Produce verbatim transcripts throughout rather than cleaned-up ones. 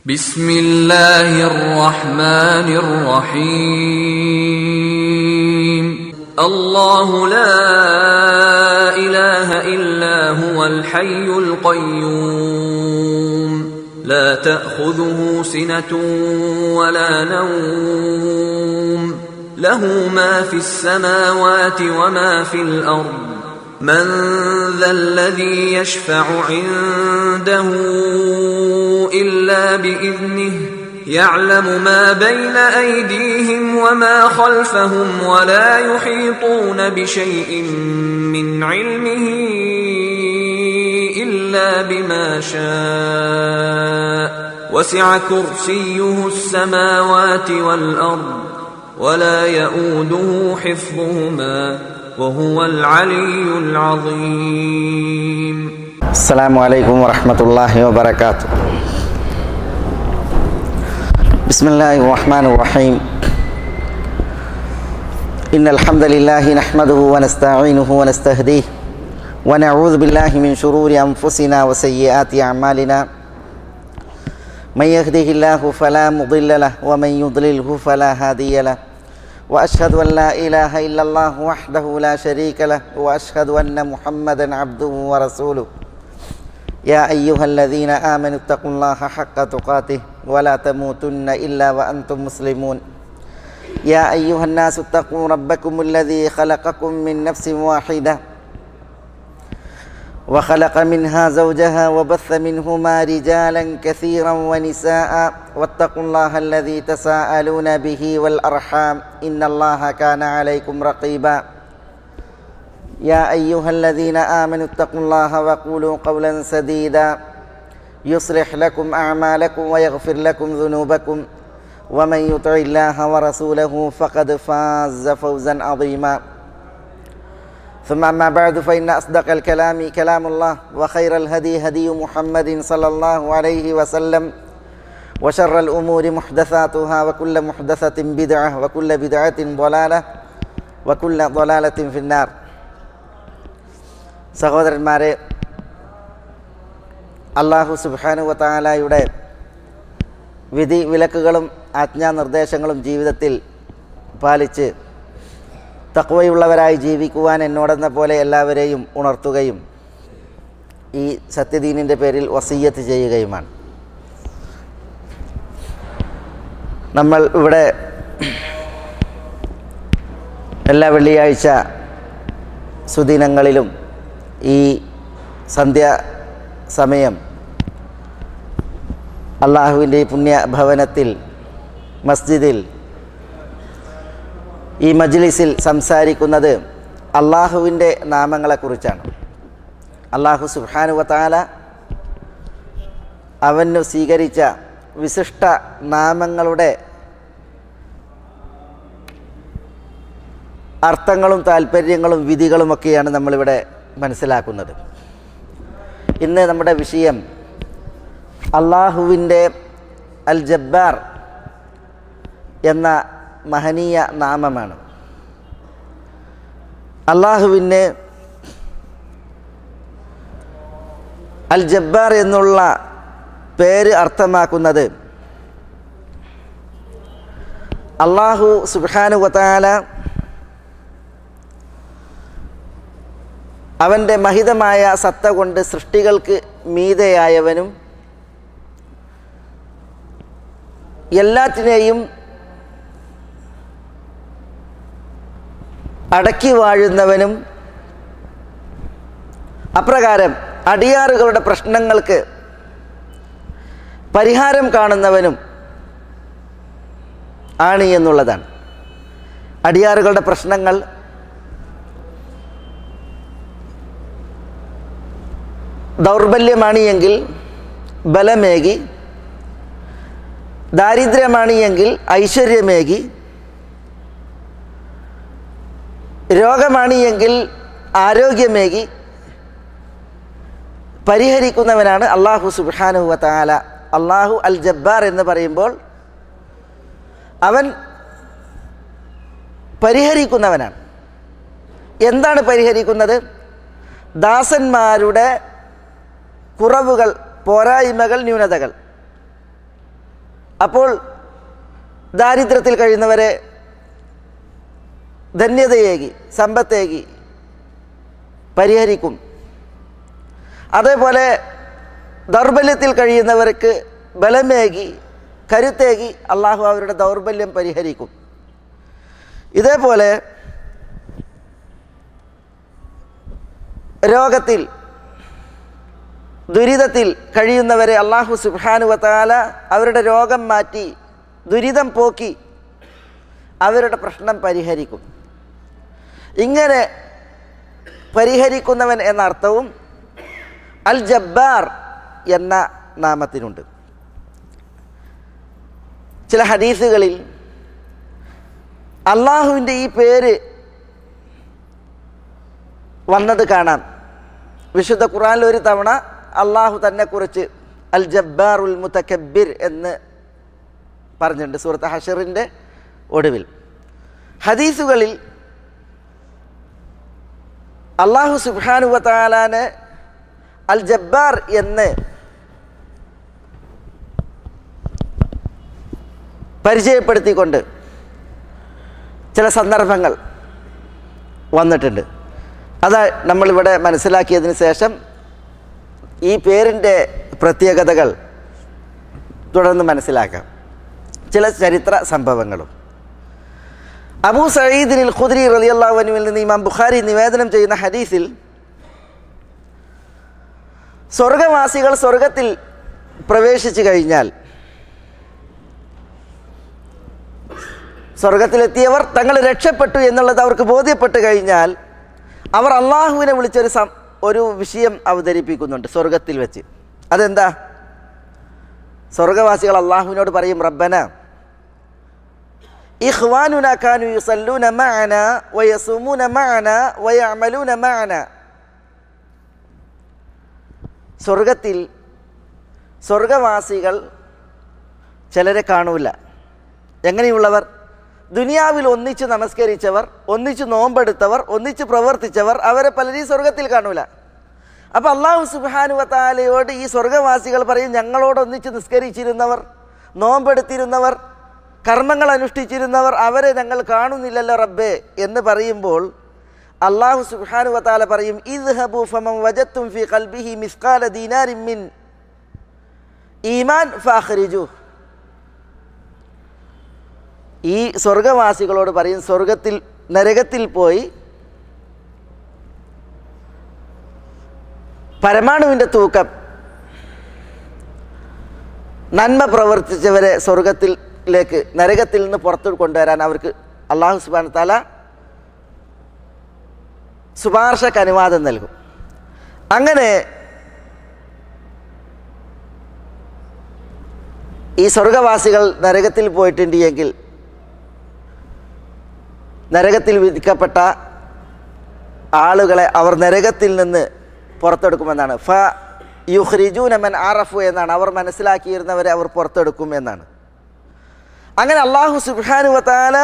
بسم الله الرحمن الرحيم الله لا إله إلا هو الحي القيوم لا تأخذه سنة ولا نوم له ما في السماوات وما في الأرض من ذا الذي يشفع عنده إلا بإذنه يعلم ما بين أيديهم وما خلفهم ولا يحيطون بشيء من علمه إلا بما شاء وسع كرسيه السماوات والأرض ولا يؤوده حفظهما وهو العلي العظيم. السلام عليكم ورحمة الله وبركاته. بسم الله الرحمن الرحيم. إن الحمد لله نحمده ونستعينه ونستهديه ونعوذ بالله من شرور أنفسنا وسيئات أعمالنا من يهده الله فلا مضل له ومن يضلله فلا هادي له وأشهد أن لا إله إلا الله وحده لا شريك له وأشهد أن محمدا عبده ورسوله يا أيها الذين آمنوا اتقوا الله حق تقاته ولا تموتن إلا وأنتم مسلمون يا أيها الناس اتقوا ربكم الذي خلقكم من نفس واحدة وخلق منها زوجها وبث منهما رجالا كثيرا ونساء واتقوا الله الذي تساءلون به والأرحام إن الله كان عليكم رقيبا يا أيها الذين آمنوا اتقوا الله وقولوا قولا سديدا يصلح لكم أعمالكم ويغفر لكم ذنوبكم ومن يطع الله ورسوله فقد فاز فوزا عظيما ثم أما بعد فإن أصدق الكلام كلام الله وخير الهدي هدي محمد صلى الله عليه وسلم وشر الأمور محدثاتها وكل محدثة بدعة وكل بدعة ضلالة وكل ضلالة في النار. സഹോദരന്മാരെ, അല്ലാഹു സുബ്ഹാനഹു വ തആലയുടെ വിധി വിലക്കുകളും ആജ്ഞാനിർദ്ദേശങ്ങളും ജീവിതത്തിൽ പാലിച്ച് തഖ്വയുള്ളവരായി ജീവിക്കുവാൻ എന്നോടെന്ന പോലെ എല്ലാവരെയും ഉണർത്തുകയും ഈ സത്യദീനിൻ്റെ പേരിൽ വസിയ്യത്ത് ചെയ്യുകയുമാണ്. നമ്മൾ ഇവിടെ എല്ലാ വെള്ളിയാഴ്ച സുദിനങ്ങളിലും ഈ സന്ധ്യാ സമയം അള്ളാഹുവിൻ്റെ പുണ്യ ഭവനത്തിൽ മസ്ജിദിൽ ഈ മജ്ലിസിൽ സംസാരിക്കുന്നത് അള്ളാഹുവിൻ്റെ നാമങ്ങളെക്കുറിച്ചാണ്. അള്ളാഹു സുബ്ഹാനഹു വ തആല അവനു സ്വീകരിച്ച വിശിഷ്ട നാമങ്ങളുടെ അർത്ഥങ്ങളും താല്പര്യങ്ങളും വിധികളുമൊക്കെയാണ് നമ്മളിവിടെ മനസ്സിലാക്കുന്നത്. ഇന്ന് നമ്മുടെ വിഷയം അള്ളാഹുവിൻ്റെ അൽ ജബ്ബാർ എന്ന മഹനീയ നാമമാണ്. അള്ളാഹുവിന് അൽ ജബ്ബാർ എന്നുള്ള പേര് അർത്ഥമാക്കുന്നത് അള്ളാഹു സുബ്ഹാനഹു വ തആല അവൻ്റെ മഹിതമായ സത്ത കൊണ്ട് സൃഷ്ടികൾക്ക് മീതെയായവനും എല്ലാറ്റിനെയും അടക്കി വാഴുന്നവനും അപ്രകാരം അടിയാറുകളുടെ പ്രശ്നങ്ങൾക്ക് പരിഹാരം കാണുന്നവനും ആണ് എന്നുള്ളതാണ്. അടിയാറുകളുടെ പ്രശ്നങ്ങൾ ദൗർബല്യമാണ് എങ്കിൽ ബലമേകി, ദാരിദ്ര്യമാണ് എങ്കിൽ ഐശ്വര്യമേകി, രോഗമാണ് എങ്കിൽ ആരോഗ്യമേകി പരിഹരിക്കുന്നവനാണ് അള്ളാഹു സുബ്ഹാനഹു വ തആല. അള്ളാഹു അൽ ജബ്ബാർ എന്ന് പറയുമ്പോൾ അവൻ പരിഹരിക്കുന്നവനാണ്. എന്താണ് പരിഹരിക്കുന്നത്? ദാസന്മാരുടെ കുറവുകൾ, പോരായ്മകൾ, ന്യൂനതകൾ. അപ്പോൾ ദാരിദ്ര്യത്തിൽ കഴിയുന്നവരെ ധന്യതയേകി സമ്പത്തേകി പരിഹരിക്കും. അതേപോലെ ദൗർബല്യത്തിൽ കഴിയുന്നവർക്ക് ബലമേകി കരുത്തേകി അള്ളാഹു അവരുടെ ദൗർബല്യം പരിഹരിക്കും. ഇതേപോലെ രോഗത്തിൽ ദുരിതത്തിൽ കഴിയുന്നവരെ അള്ളാഹു സുബ്ഹാനഹു വ തആല അവരുടെ രോഗം മാറ്റി ദുരിതം പോക്കി അവരുടെ പ്രശ്നം പരിഹരിക്കും. ഇങ്ങനെ പരിഹരിക്കുന്നവൻ എന്ന അർത്ഥവും അൽ ജബ്ബാർ എന്ന നാമത്തിനുണ്ട്. ചില ഹദീസുകളിൽ അള്ളാഹുവിൻ്റെ ഈ പേര് വന്നത് കാണാം. വിശുദ്ധ ഖുർആനിൽ ഒരു തവണ അള്ളാഹു തന്നെക്കുറിച്ച് അൽ ജബ്ബാറുൽ മുതകബ്ബിർ എന്ന് പറഞ്ഞിട്ടുണ്ട് സൂറത്ത് ഹശറിൻ്റെ ഒടുവിൽ. ഹദീസുകളിൽ അള്ളാഹു സുബ്ഹാനഹു വ തആലാനെ അൽ ജബ്ബാർ എന്ന് പരിചയപ്പെടുത്തിക്കൊണ്ട് ചില സന്ദർഭങ്ങൾ വന്നിട്ടുണ്ട്. അത് നമ്മളിവിടെ മനസ്സിലാക്കിയതിന് ശേഷം ഈ പേരിൻ്റെ പ്രത്യേകതകൾ തുടർന്ന് മനസ്സിലാക്കാം. ചില ചരിത്ര സംഭവങ്ങളും. അബൂ സഈദിൽ ഖുദ്രി റളിയല്ലാഹു അൻഹുവിൽ നിന്ന് ഇമാം ബുഖാരി നിവേദനം ചെയ്യുന്ന ഹദീസിൽ സ്വർഗവാസികൾ സ്വർഗത്തിൽ പ്രവേശിച്ചു കഴിഞ്ഞാൽ സ്വർഗത്തിലെത്തിയവർ തങ്ങൾ രക്ഷപ്പെട്ടു എന്നുള്ളത് അവർക്ക് ബോധ്യപ്പെട്ട് കഴിഞ്ഞാൽ അവർ അള്ളാഹുവിനെ വിളിച്ചൊരു സം ഒരു വിഷയം അവതരിപ്പിക്കുന്നുണ്ട് സ്വർഗത്തിൽ വെച്ച്. അതെന്താ? സ്വർഗവാസികൾ അള്ളാഹുവിനോട് പറയും, റബ്ബന ഇഖ്വാനുന കാനു യുസല്ലൂന മഅന വയസൂമൂന മഅന വയഅമലൂന മഅന. സ്വർഗത്തിൽ സ്വർഗവാസികൾ ചിലരെ കാണൂല. എങ്ങനെയുള്ളവർ? ദുനിയാവിൽ ഒന്നിച്ച് നമസ്കരിച്ചവർ, ഒന്നിച്ച് നോമ്പെടുത്തവർ, ഒന്നിച്ച് പ്രവർത്തിച്ചവർ, അവരെ പലരെയും സ്വർഗത്തിൽ കാണൂല. അപ്പോൾ അള്ളാഹു സുബ്ഹാനഹു വ തആലയോട് ഈ സ്വർഗവാസികൾ പറയും, ഞങ്ങളോടൊന്നിച്ച് നിസ്കരിച്ചിരുന്നവർ, നോമ്പെടുത്തിരുന്നവർ, കർമ്മങ്ങൾ അനുഷ്ഠിച്ചിരുന്നവർ, അവരെ ഞങ്ങൾ കാണുന്നില്ലല്ലോ റബ്ബേ എന്ന് പറയുമ്പോൾ അള്ളാഹു സുബ്ഹാനഹു വ തആല പറയും, ഇദ്ഹബു ഫമൻ വജത്തും ഫീ ഖൽബിഹി മിസ്ഖാല ദീനാരിൻ മിൻ ഈമാൻ ഫഅഖ്രിജു. ഈ സ്വർഗവാസികളോട് പറയും, സ്വർഗത്തിൽ നരകത്തിൽ പോയി പരമാണുവിൻ്റെ തൂക്കം നന്മ പ്രവർത്തിച്ചവരെ സ്വർഗത്തിലേക്ക് നരകത്തിൽ നിന്ന് പുറത്തു കൊണ്ടുവരാൻ അവർക്ക് അല്ലാഹു സുബ്ഹാനഹു വ തആല ശുപാർശക്ക് അനുവാദം നൽകും. അങ്ങനെ ഈ സ്വർഗവാസികൾ നരകത്തിൽ പോയിട്ടുണ്ട് എങ്കിൽ നരകത്തിൽ വിധിക്കപ്പെട്ട ആളുകളെ അവർ നരകത്തിൽ നിന്ന് പുറത്തെടുക്കുമെന്നാണ്. ഫ യുഖ്രിജൂന മൻ അറഫു എന്നാണ്. അവർ മനസ്സിലാക്കിയിരുന്നവരെ അവർ പുറത്തെടുക്കും എന്നാണ്. അങ്ങനെ അല്ലാഹു സുബ്ഹാനഹു വ തആല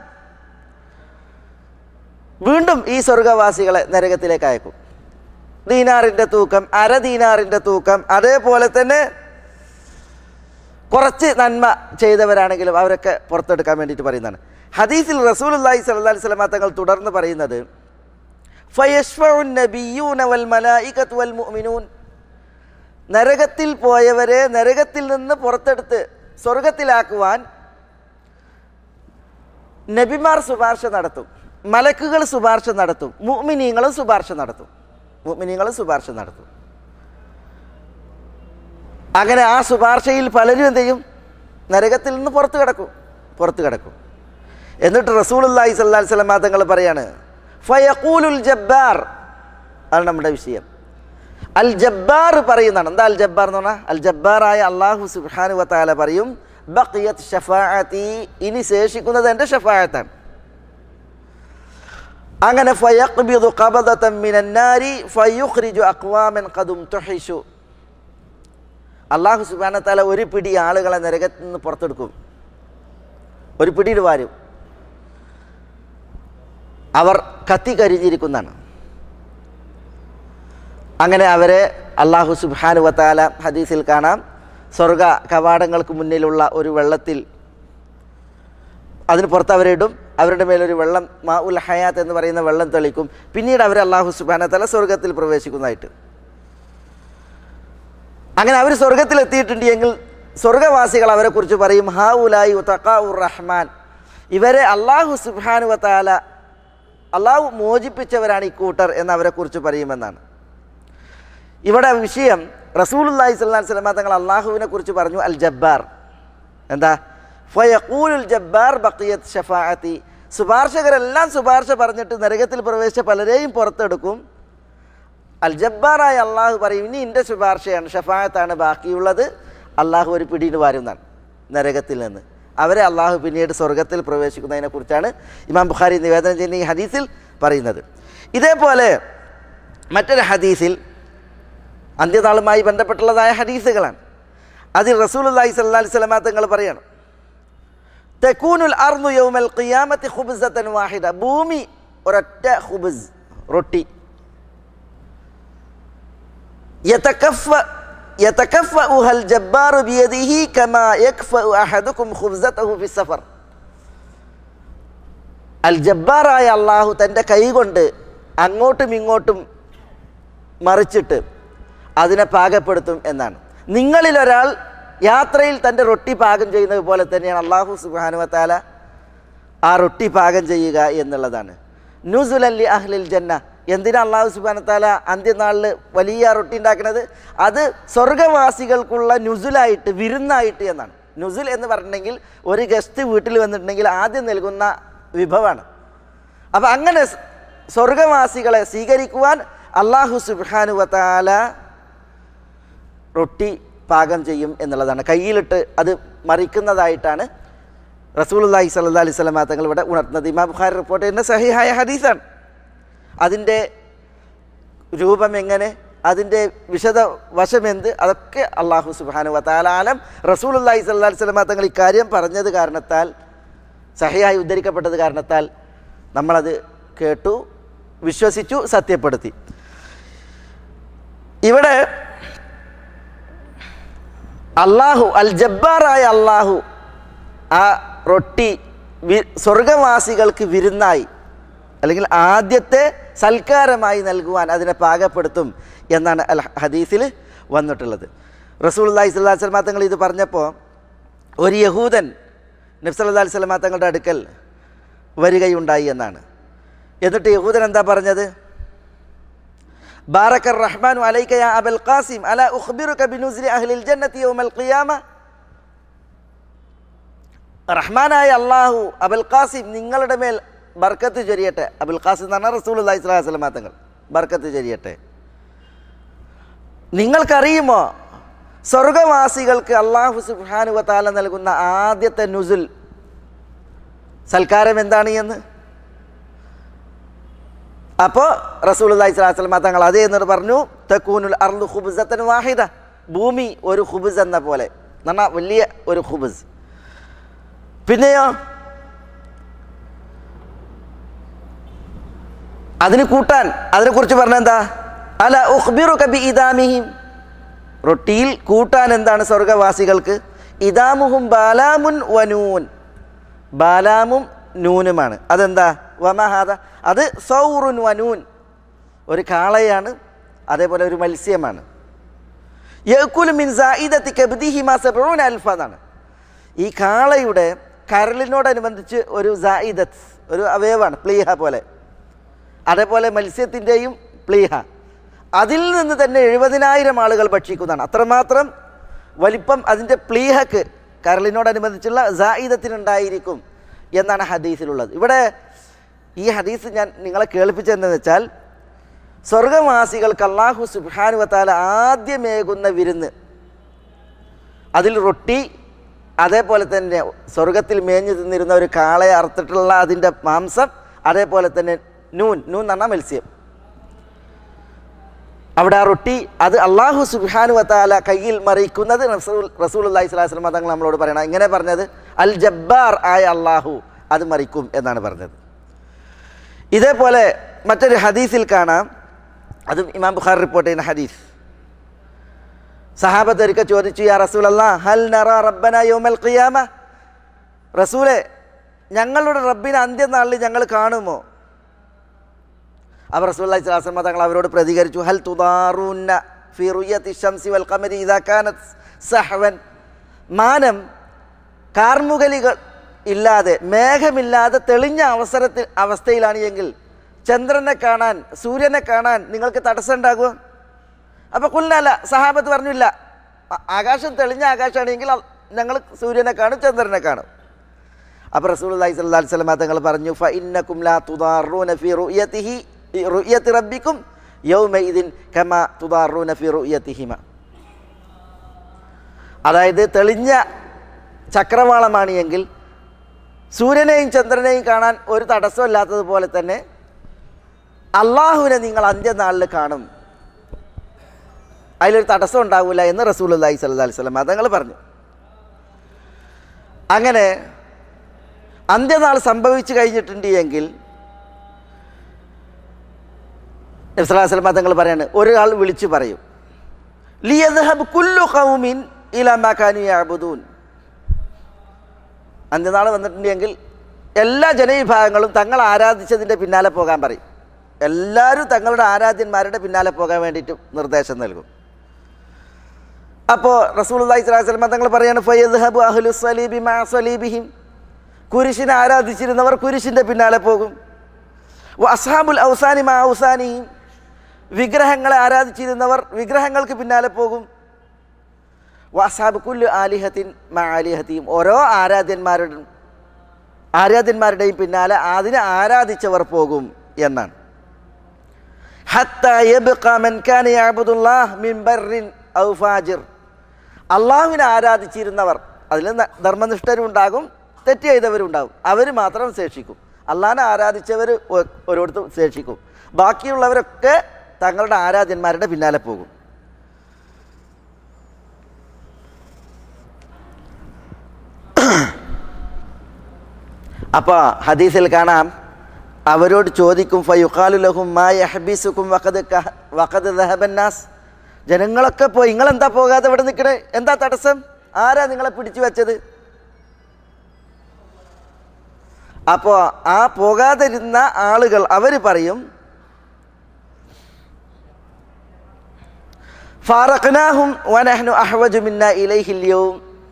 വീണ്ടും ഈ സ്വർഗവാസികളെ നരകത്തിലേക്ക് അയക്കും. ദീനാറിൻ്റെ തൂക്കം, അര ദീനാറിൻ്റെ തൂക്കം, അതേപോലെ തന്നെ കുറച്ച് നന്മ ചെയ്തവരാണെങ്കിലും അവരൊക്കെ പുറത്തെടുക്കാൻ വേണ്ടിയിട്ട് പറയുന്നതാണ്. ഹദീസിൽ റസൂലുള്ളാഹി സ്വല്ലല്ലാഹു അലൈഹി വസല്ലം തങ്ങൾ തുടർന്ന് പറയുന്നത്, ഫയശ്ഫഉ നബിയ്യൂന വൽ മലായികതു വൽ മുഅ്മിനൂൻ. നരകത്തിൽ പോയവരെ നരകത്തിൽ നിന്ന് പുറത്തെടുത്ത് സ്വർഗത്തിലാക്കുവാൻ നബിമാർ ശുപാർശ നടത്തും, മലക്കുകൾ ശുപാർശ നടത്തും, മുഅ്മിനീങ്ങളും ശുപാർശ നടത്തും മുഅ്മിനീങ്ങളും ശുപാർശ നടത്തും. അങ്ങനെ ആ ശുപാർശയിൽ പലരും എന്ത് ചെയ്യും? നരകത്തിൽ നിന്ന് പുറത്തു കിടക്കും പുറത്തു കിടക്കും എന്നിട്ട് റസൂലുള്ളാഹി സ്വല്ലല്ലാഹു അലൈഹി വസല്ലം തങ്ങൾ പറയാണ്, ഫയഖൂലുൽ ജബ്ബാർ. ആണ് നമ്മുടെ വിഷയം. അൽ ജബ്ബാർ പറയുന്നതാണ്. എന്താ അൽ ജബ്ബാർ എന്ന് പറഞ്ഞാൽ? അൽ ജബ്ബാറായ അല്ലാഹു സുബ്ഹാനഹു വ തആല പറയും, ബഖിയത് ശഫാഅതി, ഇനി ശേഷിക്കുന്നത് എൻ്റെ ഷഫാഅത്താണ്. അങ്ങനെ ഫയഖ്ബിദു ഖബദതൻ മിനൻ നാരി ഫയുഖ്രിജു അഖ്വാമൻ ഖദും തുഹിഷു. അല്ലാഹു സുബ്ഹാനഹു വ തആല ഒരു പിടി ആളുകളെ നരകത്തിൽ നിന്ന് പുറത്തെടുക്കും, ഒരു പിടിയിൽ വാരും. അവർ കത്തി കരിഞ്ഞിരിക്കുന്നതാണ്. അങ്ങനെ അവരെ അല്ലാഹു സുബ്ഹാനഹു വ തആല ഹദീസിൽ കാണാം, സ്വർഗ കവാടങ്ങൾക്ക് മുന്നിലുള്ള ഒരു വെള്ളത്തിൽ അതിന് പുറത്ത് അവരിടും. അവരുടെ മേലൊരു വെള്ളം മാ ഉൽ ഹയാത്ത് എന്ന് പറയുന്ന വെള്ളം തെളിക്കും. പിന്നീട് അവർ അല്ലാഹു സുബ്ഹാനഹു വ തആല സ്വർഗത്തിൽ പ്രവേശിക്കുന്നതായിട്ട്. അങ്ങനെ അവർ സ്വർഗത്തിലെത്തിയിട്ടുണ്ട് എങ്കിൽ സ്വർഗവാസികൾ അവരെക്കുറിച്ച് പറയും ഹാ ഉലായി ഉതഖാഉർ റഹ്മാൻ, ഇവരെ അല്ലാഹു സുബ്ഹാനഹു വ തആല അള്ളാഹു മോചിപ്പിച്ചവരാണ് ഈ കൂട്ടർ എന്ന് അവരെക്കുറിച്ച് പറയുമെന്നാണ്. ഇവിടെ വിഷയം റസൂലുള്ളാഹി സ്വല്ലല്ലാഹു അലൈഹി വസല്ലം തങ്ങൾ അള്ളാഹുവിനെ കുറിച്ച് പറഞ്ഞു അൽ ജബ്ബാർ. എന്താ? ഫയഖൂലുൽ ജബ്ബാർ ബഖിയത് ഷഫാഅത്തി, ശുപാർശകരെല്ലാം ശുപാർശ പറഞ്ഞിട്ട് നരകത്തിൽ പ്രവേശിച്ച പലരെയും പുറത്തെടുക്കും. അൽ ജബ്ബാറായ അള്ളാഹു പറയും ഇനി എൻ്റെ ശുപാർശയാണ്, ഷഫാഅത്താണ് ബാക്കിയുള്ളത്, അള്ളാഹു ഒരു പിടിയിൽ വാരുന്നതാണ് നരകത്തിൽ നിന്ന്. അവരെ അള്ളാഹു പിന്നീട് സ്വർഗത്തിൽ പ്രവേശിക്കുന്നതിനെ കുറിച്ചാണ് ഇമാം ബുഖാരി നിവേദനം ചെയ്യുന്ന ഈ ഹദീസിൽ പറയുന്നത്. ഇതേപോലെ മറ്റൊരു ഹദീസിൽ അന്ത്യനാളുമായി ബന്ധപ്പെട്ടുള്ളതായ ഹദീസുകളാണ്. അതിൽ റസൂലുള്ളാഹി സ്വല്ലല്ലാഹു അലൈഹി വസല്ലം തങ്ങൾ പറയാണ് തകൂനുൽ അർദു യൗമൽ ഖിയാമത്തി ഖുബ്സതൻ വാഹിദ, ഭൂമി ഒരൊറ്റ ഖുബ്സ് റൊട്ടി, യതകഫ യതകഫഉഹൽ ജബ്ബാറു ബിയദിഹി കമാ യക്ഫഉ അഹദുകും ഖുബ്സതഹു ഫി സഫർ. അൽ ജബ്ബാറായ അല്ലാഹു തൻ്റെ കൈകൊണ്ട് അങ്ങോട്ടും ഇങ്ങോട്ടും മറിച്ചിട്ട് അതിനെ പാകപ്പെടുത്തും എന്നാണ്. നിങ്ങളിൽ ഒരാൾ യാത്രയിൽ തൻ്റെ റൊട്ടി പാകം ചെയ്യുന്നത് പോലെ തന്നെയാണ് അല്ലാഹു സുബ്ഹാനഹു വ തആല ആ റൊട്ടി പാകം ചെയ്യുക എന്നുള്ളതാണ്. നുസുലൻ ലി അഹ്ലിൽ ജന്ന, എന്തിനാ അല്ലാഹു സുബ്ഹാനഹു വ തആല അന്ത്യനാളിൽ വലിയ റൊട്ടി ഉണ്ടാക്കുന്നത്? അത് സ്വർഗവാസികൾക്കുള്ള നുസുലായിട്ട്, വിരുന്നായിട്ട് എന്നാണ്. നുസുൽ എന്ന് പറഞ്ഞിട്ടുണ്ടെങ്കിൽ ഒരു ഗസ്റ്റ് വീട്ടിൽ വന്നിട്ടുണ്ടെങ്കിൽ ആദ്യം നൽകുന്ന വിഭവമാണ്. അപ്പം അങ്ങനെ സ്വർഗവാസികളെ സ്വീകരിക്കുവാൻ അല്ലാഹു സുബ്ഹാനഹു വ തആല റൊട്ടി പാകം ചെയ്യും എന്നുള്ളതാണ്. കയ്യിലിട്ട് അത് മറിക്കുന്നതായിട്ടാണ് റസൂലുള്ളാഹി സ്വല്ലല്ലാഹു അലൈഹി വസല്ലം തങ്ങൾ ഇവിടെ ഉണർത്തുന്നത്. ഇമാം ബുഖാരി റിപ്പോർട്ട് ചെയ്യുന്ന സഹീഹായ ഹദീസാണ്. അതിൻ്റെ രൂപം എങ്ങനെ, അതിൻ്റെ വിശദ വശമെന്ത്, അതൊക്കെ അല്ലാഹു സുബ്ഹാനഹു വ തആല ആലം. റസൂലുള്ളാഹി സ്വല്ലല്ലാഹു അലൈഹി വസല്ലം തങ്ങൾ ഇക്കാര്യം പറഞ്ഞത് കാരണത്താൽ, സഹീഹായി ഉദ്ധരിക്കപ്പെട്ടത് കാരണത്താൽ നമ്മളത് കേട്ടു, വിശ്വസിച്ചു, സത്യപ്പെടുത്തി. ഇവിടെ അള്ളാഹു അൽ ജബ്ബാറായ അള്ളാഹു ആ റൊട്ടി സ്വർഗവാസികൾക്ക് വിരുന്നായി അല്ലെങ്കിൽ ആദ്യത്തെ സൽക്കാരമായി നൽകുവാൻ അതിനെ പാകപ്പെടുത്തും എന്നാണ് അൽ ഹദീസിൽ വന്നിട്ടുള്ളത്. റസൂലുള്ളാഹി സ്വല്ലല്ലാഹു അലൈഹി വസല്ലം തങ്ങൾ ഇത് പറഞ്ഞപ്പോൾ ഒരു യഹൂദൻ നബി സല്ലല്ലാഹു അലൈഹി വസല്ലം തങ്ങളുടെ അടുക്കൽ വരികയുണ്ടായി എന്നാണ്. എന്നിട്ട് യഹൂദൻ എന്താ പറഞ്ഞത്? ബാറക റഹ്മാനു അലൈക യാ അബൽ ഖാസിം അലാ ഉഖ്ബിറുക ബിനുസ്രി അഹ്ലിൽ ജന്നത്തി യൗമൽ ഖിയാമ. റഹ്മാനായ അല്ലാഹു അബുൽ ഖാസിം നിങ്ങളുടെ മേൽ ബർക്കത്ത് ചൊരിയട്ടെ. അബുൽ ഖാസിം എന്ന് പറഞ്ഞാൽ റസൂലുള്ളാഹി സ്വല്ലല്ലാഹു അലൈഹി വസല്ലം തങ്ങൾ. ബർക്കത്ത് ചൊരിയട്ടെ. നിങ്ങൾക്കറിയുമോ സ്വർഗവാസികൾക്ക് അല്ലാഹു സുബ്ഹാനഹു വ തആല നൽകുന്ന ആദ്യത്തെ നുസുൽ സൽക്കാരം എന്താണ് എന്ന്? അപ്പോൾ റസൂലുള്ളാഹി സ്വല്ലല്ലാഹു അലൈഹി വസല്ലം തങ്ങൾ അതേ എന്നിട്ട് പറഞ്ഞു തകൂനുൽ അർളു ഖുബ്സതൻ വാഹിദ, ഭൂമി ഒരു ഖുബ്സ് എന്ന പോലെ, എന്നാ വലിയ ഒരു ഖുബ്സ്. പിന്നെയോ അതിന് കൂട്ടാൻ, അതിനെക്കുറിച്ച് പറഞ്ഞെന്താ? അല ഉഖ്ബിറുക ബി ഇദാമിഹിം, റൊട്ടിയിൽ കൂട്ടാൻ എന്താണ് സ്വർഗവാസികൾക്ക്? ഇദാമുഹും ബാലാമുൻ വനൂൻ, ബാലാമും നൂനുമാണ്. അതെന്താ? വമഹാദ, അത് സൗറുൻ വനൂൻ, ഒരു കാളയാണ്, അതേപോലെ ഒരു മത്സ്യമാണ്. യഅ്കുലു മിൻ സായിദതി കബ്ദിഹി മാ സബഊന അൽഫ എന്നാണ്. ഈ കാളയുടെ കരളിനോടനുബന്ധിച്ച് ഒരു സായിദത്ത്, ഒരു അവയവാണ്, പ്ലീഹ പോലെ. അതേപോലെ മത്സ്യത്തിൻ്റെയും പ്ലീഹ, അതിൽ നിന്ന് തന്നെ എഴുപതിനായിരം ആളുകൾ ഭക്ഷിക്കുന്നതാണ്. അത്രമാത്രം വലിപ്പം അതിൻ്റെ പ്ലീഹക്ക്, കരളിനോടനുബന്ധിച്ചുള്ള സായിദത്തിനുണ്ടായിരിക്കും എന്നാണ് ഹദീസിലുള്ളത്. ഇവിടെ ഈ ഹദീസ് ഞാൻ നിങ്ങളെ കേൾപ്പിച്ചതെന്ന് വെച്ചാൽ, സ്വർഗവാസികൾക്ക് അല്ലാഹു സുബ്ഹാനഹു വ തആല ആദ്യമേകുന്ന വിരുന്ന്, അതിൽ റൊട്ടി, അതേപോലെ തന്നെ സ്വർഗത്തിൽ മേഞ്ഞു തിന്നിരുന്ന ഒരു കാളയെ അറുത്തിട്ടുള്ള അതിൻ്റെ മാംസം, അതേപോലെ തന്നെ നൂൻ, നൂൻ എന്ന് പറഞ്ഞാൽ മത്സ്യം. അവിടെ ആ റൊട്ടി അത് അല്ലാഹു സുബ്ഹാനഹു വ തആല കയ്യിൽ മറിക്കുന്നത് റസൂൽ റസൂലുള്ളാഹി സ്വല്ലല്ലാഹു അലൈഹി വസല്ലം തങ്ങൾ നമ്മളോട് പറയണം. ഇങ്ങനെ പറഞ്ഞത് അൽ ജബ്ബാർ ആയ അല്ലാഹു അത് മറിക്കും എന്നാണ് പറഞ്ഞത്. ഇതേപോലെ മറ്റൊരു ഹദീസിൽ കാണാം, അതും ഇമാം ബുഖാരി റിപ്പോർട്ട് ചെയ്യുന്ന ഹദീസ്. സഹാബത്ത് ഒരിക്കൽ ചോദിച്ചു, യാ റസൂലല്ലാഹ് ഹൽ നറ റബ്ബന യൗമൽ ഖിയാമ, റസൂലെ ഞങ്ങളുടെ റബ്ബിനെ അന്ത്യനാളിൽ ഞങ്ങൾ കാണുമോ? അപ്പോൾ റസൂലുള്ളാഹി സ്വല്ലല്ലാഹു അലൈഹി വസല്ലം തങ്ങൾ അവരോട് പ്രതികരിച്ചു, ഹൽ തുദാറൂന ഫി റുയത്തി ശംസി വൽ ഖമരി ഇദാ കാനത് സഹവൻ, മാനം കാർമുകലികൾ ഇല്ലാതെ മേഘമില്ലാതെ തെളിഞ്ഞ അവസരത്തിൽ അവസ്ഥയിലാണ് എങ്കിൽ ചന്ദ്രനെ കാണാൻ സൂര്യനെ കാണാൻ നിങ്ങൾക്ക് തടസ്സം ഉണ്ടാകുമോ? അപ്പോൾ കുൽനാല, സഹാബത്ത് പറഞ്ഞില്ല, ആകാശം തെളിഞ്ഞ ആകാശമാണെങ്കിൽ ഞങ്ങൾ സൂര്യനെ കാണും ചന്ദ്രനെ കാണും. അപ്പോൾ റസൂലുള്ളാഹി സ്വല്ലല്ലാഹു അലൈഹി വസല്ലം തങ്ങൾ പറഞ്ഞു, ഫ ഇന്നകും ലാ തുദാറൂന ഫി റുയതിഹി റുയതി റബ്ബിക്കും യൗമഇദിൻ കമാ തുദാറൂന ഫി റുയതിഹിമ. അതായത് തെളിഞ്ഞ ചക്രവാളമാണ് എങ്കിൽ സൂര്യനെയും ചന്ദ്രനെയും കാണാൻ ഒരു തടസ്സമില്ലാത്തതുപോലെ തന്നെ അള്ളാഹുവിനെ നിങ്ങൾ അന്ത്യനാളിൽ കാണും, അതിലൊരു തടസ്സം ഉണ്ടാവില്ല എന്ന് റസൂലുള്ളാഹി സ്വല്ലല്ലാഹു അലൈഹി വസല്ലം തങ്ങൾ പറഞ്ഞു. അങ്ങനെ അന്ത്യനാൾ സംഭവിച്ചു കഴിഞ്ഞിട്ടുണ്ട് എങ്കിൽ നബി സല്ലല്ലാഹു അലൈഹി വസല്ലം തങ്ങൾ പറയാണ്, ഒരാൾ വിളിച്ചു പറയും, ലിയദ്ഹബ് കുല്ലു ഖൗമിൻ ഇലാ മാ കാനൂ യഅബുദൂൻ. അന്ത്യനാൾ വന്നിട്ടുണ്ടെങ്കിൽ എല്ലാ ജനവിഭാഗങ്ങളും തങ്ങൾ ആരാധിച്ചതിൻ്റെ പിന്നാലെ പോകാൻ പറയും. എല്ലാവരും തങ്ങളുടെ ആരാധ്യന്മാരുടെ പിന്നാലെ പോകാൻ വേണ്ടിയിട്ട് നിർദ്ദേശം നൽകും. അപ്പോൾ റസൂലുള്ളാഹി സ്വല്ലല്ലാഹു അലൈഹി വസല്ലം തങ്ങൾ പറയാണ്, ഫയദ്ഹബു അഹ്ലു സ്വലീബി മാ സ്വലീബിഹിം, കുരിശിനെ ആരാധിച്ചിരുന്നവർ കുരിശിൻ്റെ പിന്നാലെ പോകും. വ അസ്ഹാബുൽ ഔസാനി മാ ഔസാനിഹിം, വിഗ്രഹങ്ങളെ ആരാധിച്ചിരുന്നവർ വിഗ്രഹങ്ങൾക്ക് പിന്നാലെ പോകും. വ അസ്ഹാബു കുല്ലു ആലിഹത്തിൻ മാ ആലിഹത്തിഹിം, ഓരോ ആരാധ്യന്മാരുടെ ആരാധ്യന്മാരുടെയും പിന്നാലെ അതിനെ ആരാധിച്ചവർ പോകും എന്നാണ്. ഹത്താ യബ്ഖാ മൻ കാന യഅബുദുല്ലാഹ് മിൻ ബർറിൻ ഔ ഫാജിർ, അള്ളാഹുവിനെ ആരാധിച്ചിരുന്നവർ, അതിൽ ധർമ്മനിഷ്ഠരുണ്ടാകും തെറ്റ് ചെയ്തവരുണ്ടാകും, അവർ മാത്രം ശേഷിക്കും. അള്ളാഹിനെ ആരാധിച്ചവർ ഓരോരുത്തർ ശേഷിക്കും, ബാക്കിയുള്ളവരൊക്കെ തങ്ങളുടെ ആരാധ്യന്മാരുടെ പിന്നാലെ പോകും. അപ്പോൾ ഹദീസിൽ കാണാം, അവരോട് ചോദിക്കും, ഫയുഖാലു ലഹും മാ യഹ്ബിസുക്കും വഖദ് വഖദ് ദഹബൻ നാസ്, ജനങ്ങളൊക്കെ പോയി, നിങ്ങളെന്താ പോകാതെ ഇവിടെ നിൽക്കണേ, എന്താ തടസ്സം, ആരാ നിങ്ങളെ പിടിച്ചു വെച്ചത്? അപ്പോൾ ആ പോകാതിരുന്ന ആളുകൾ അവർ പറയും, ഫാറഖ്നാഹും വനഹ്നു അഹ്വജു മിന്നാ ഇലൈഹിൽ യൗം,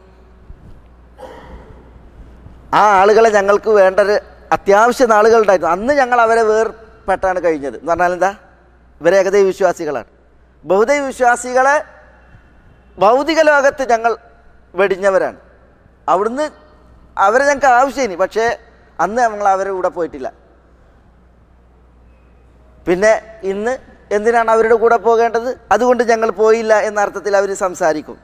ആ ആളുകളെ ഞങ്ങൾക്ക് വേണ്ടൊരു അത്യാവശ്യ നാളുകളുണ്ടായിരുന്നു, അന്ന് ഞങ്ങൾ അവരെ വേർപെട്ടാണ് കഴിഞ്ഞത് എന്ന് പറഞ്ഞാൽ എന്താ, ഇവരെ ഏകദൈവ വിശ്വാസികളാണ്. ബഹുദൈവ വിശ്വാസികളെ ഭൗതിക ലോകത്ത് ഞങ്ങൾ വെടിഞ്ഞവരാണ്, അവിടുന്ന് അവരെ ഞങ്ങൾക്ക് ആവശ്യമിനി, പക്ഷേ അന്ന് ഞങ്ങൾ അവരുടെ കൂടെ പോയിട്ടില്ല. പിന്നെ ഇന്ന് എന്തിനാണ് അവരുടെ കൂടെ പോകേണ്ടത്, അതുകൊണ്ട് ഞങ്ങൾ പോയില്ല എന്ന അർത്ഥത്തിൽ അവർ സംസാരിക്കും.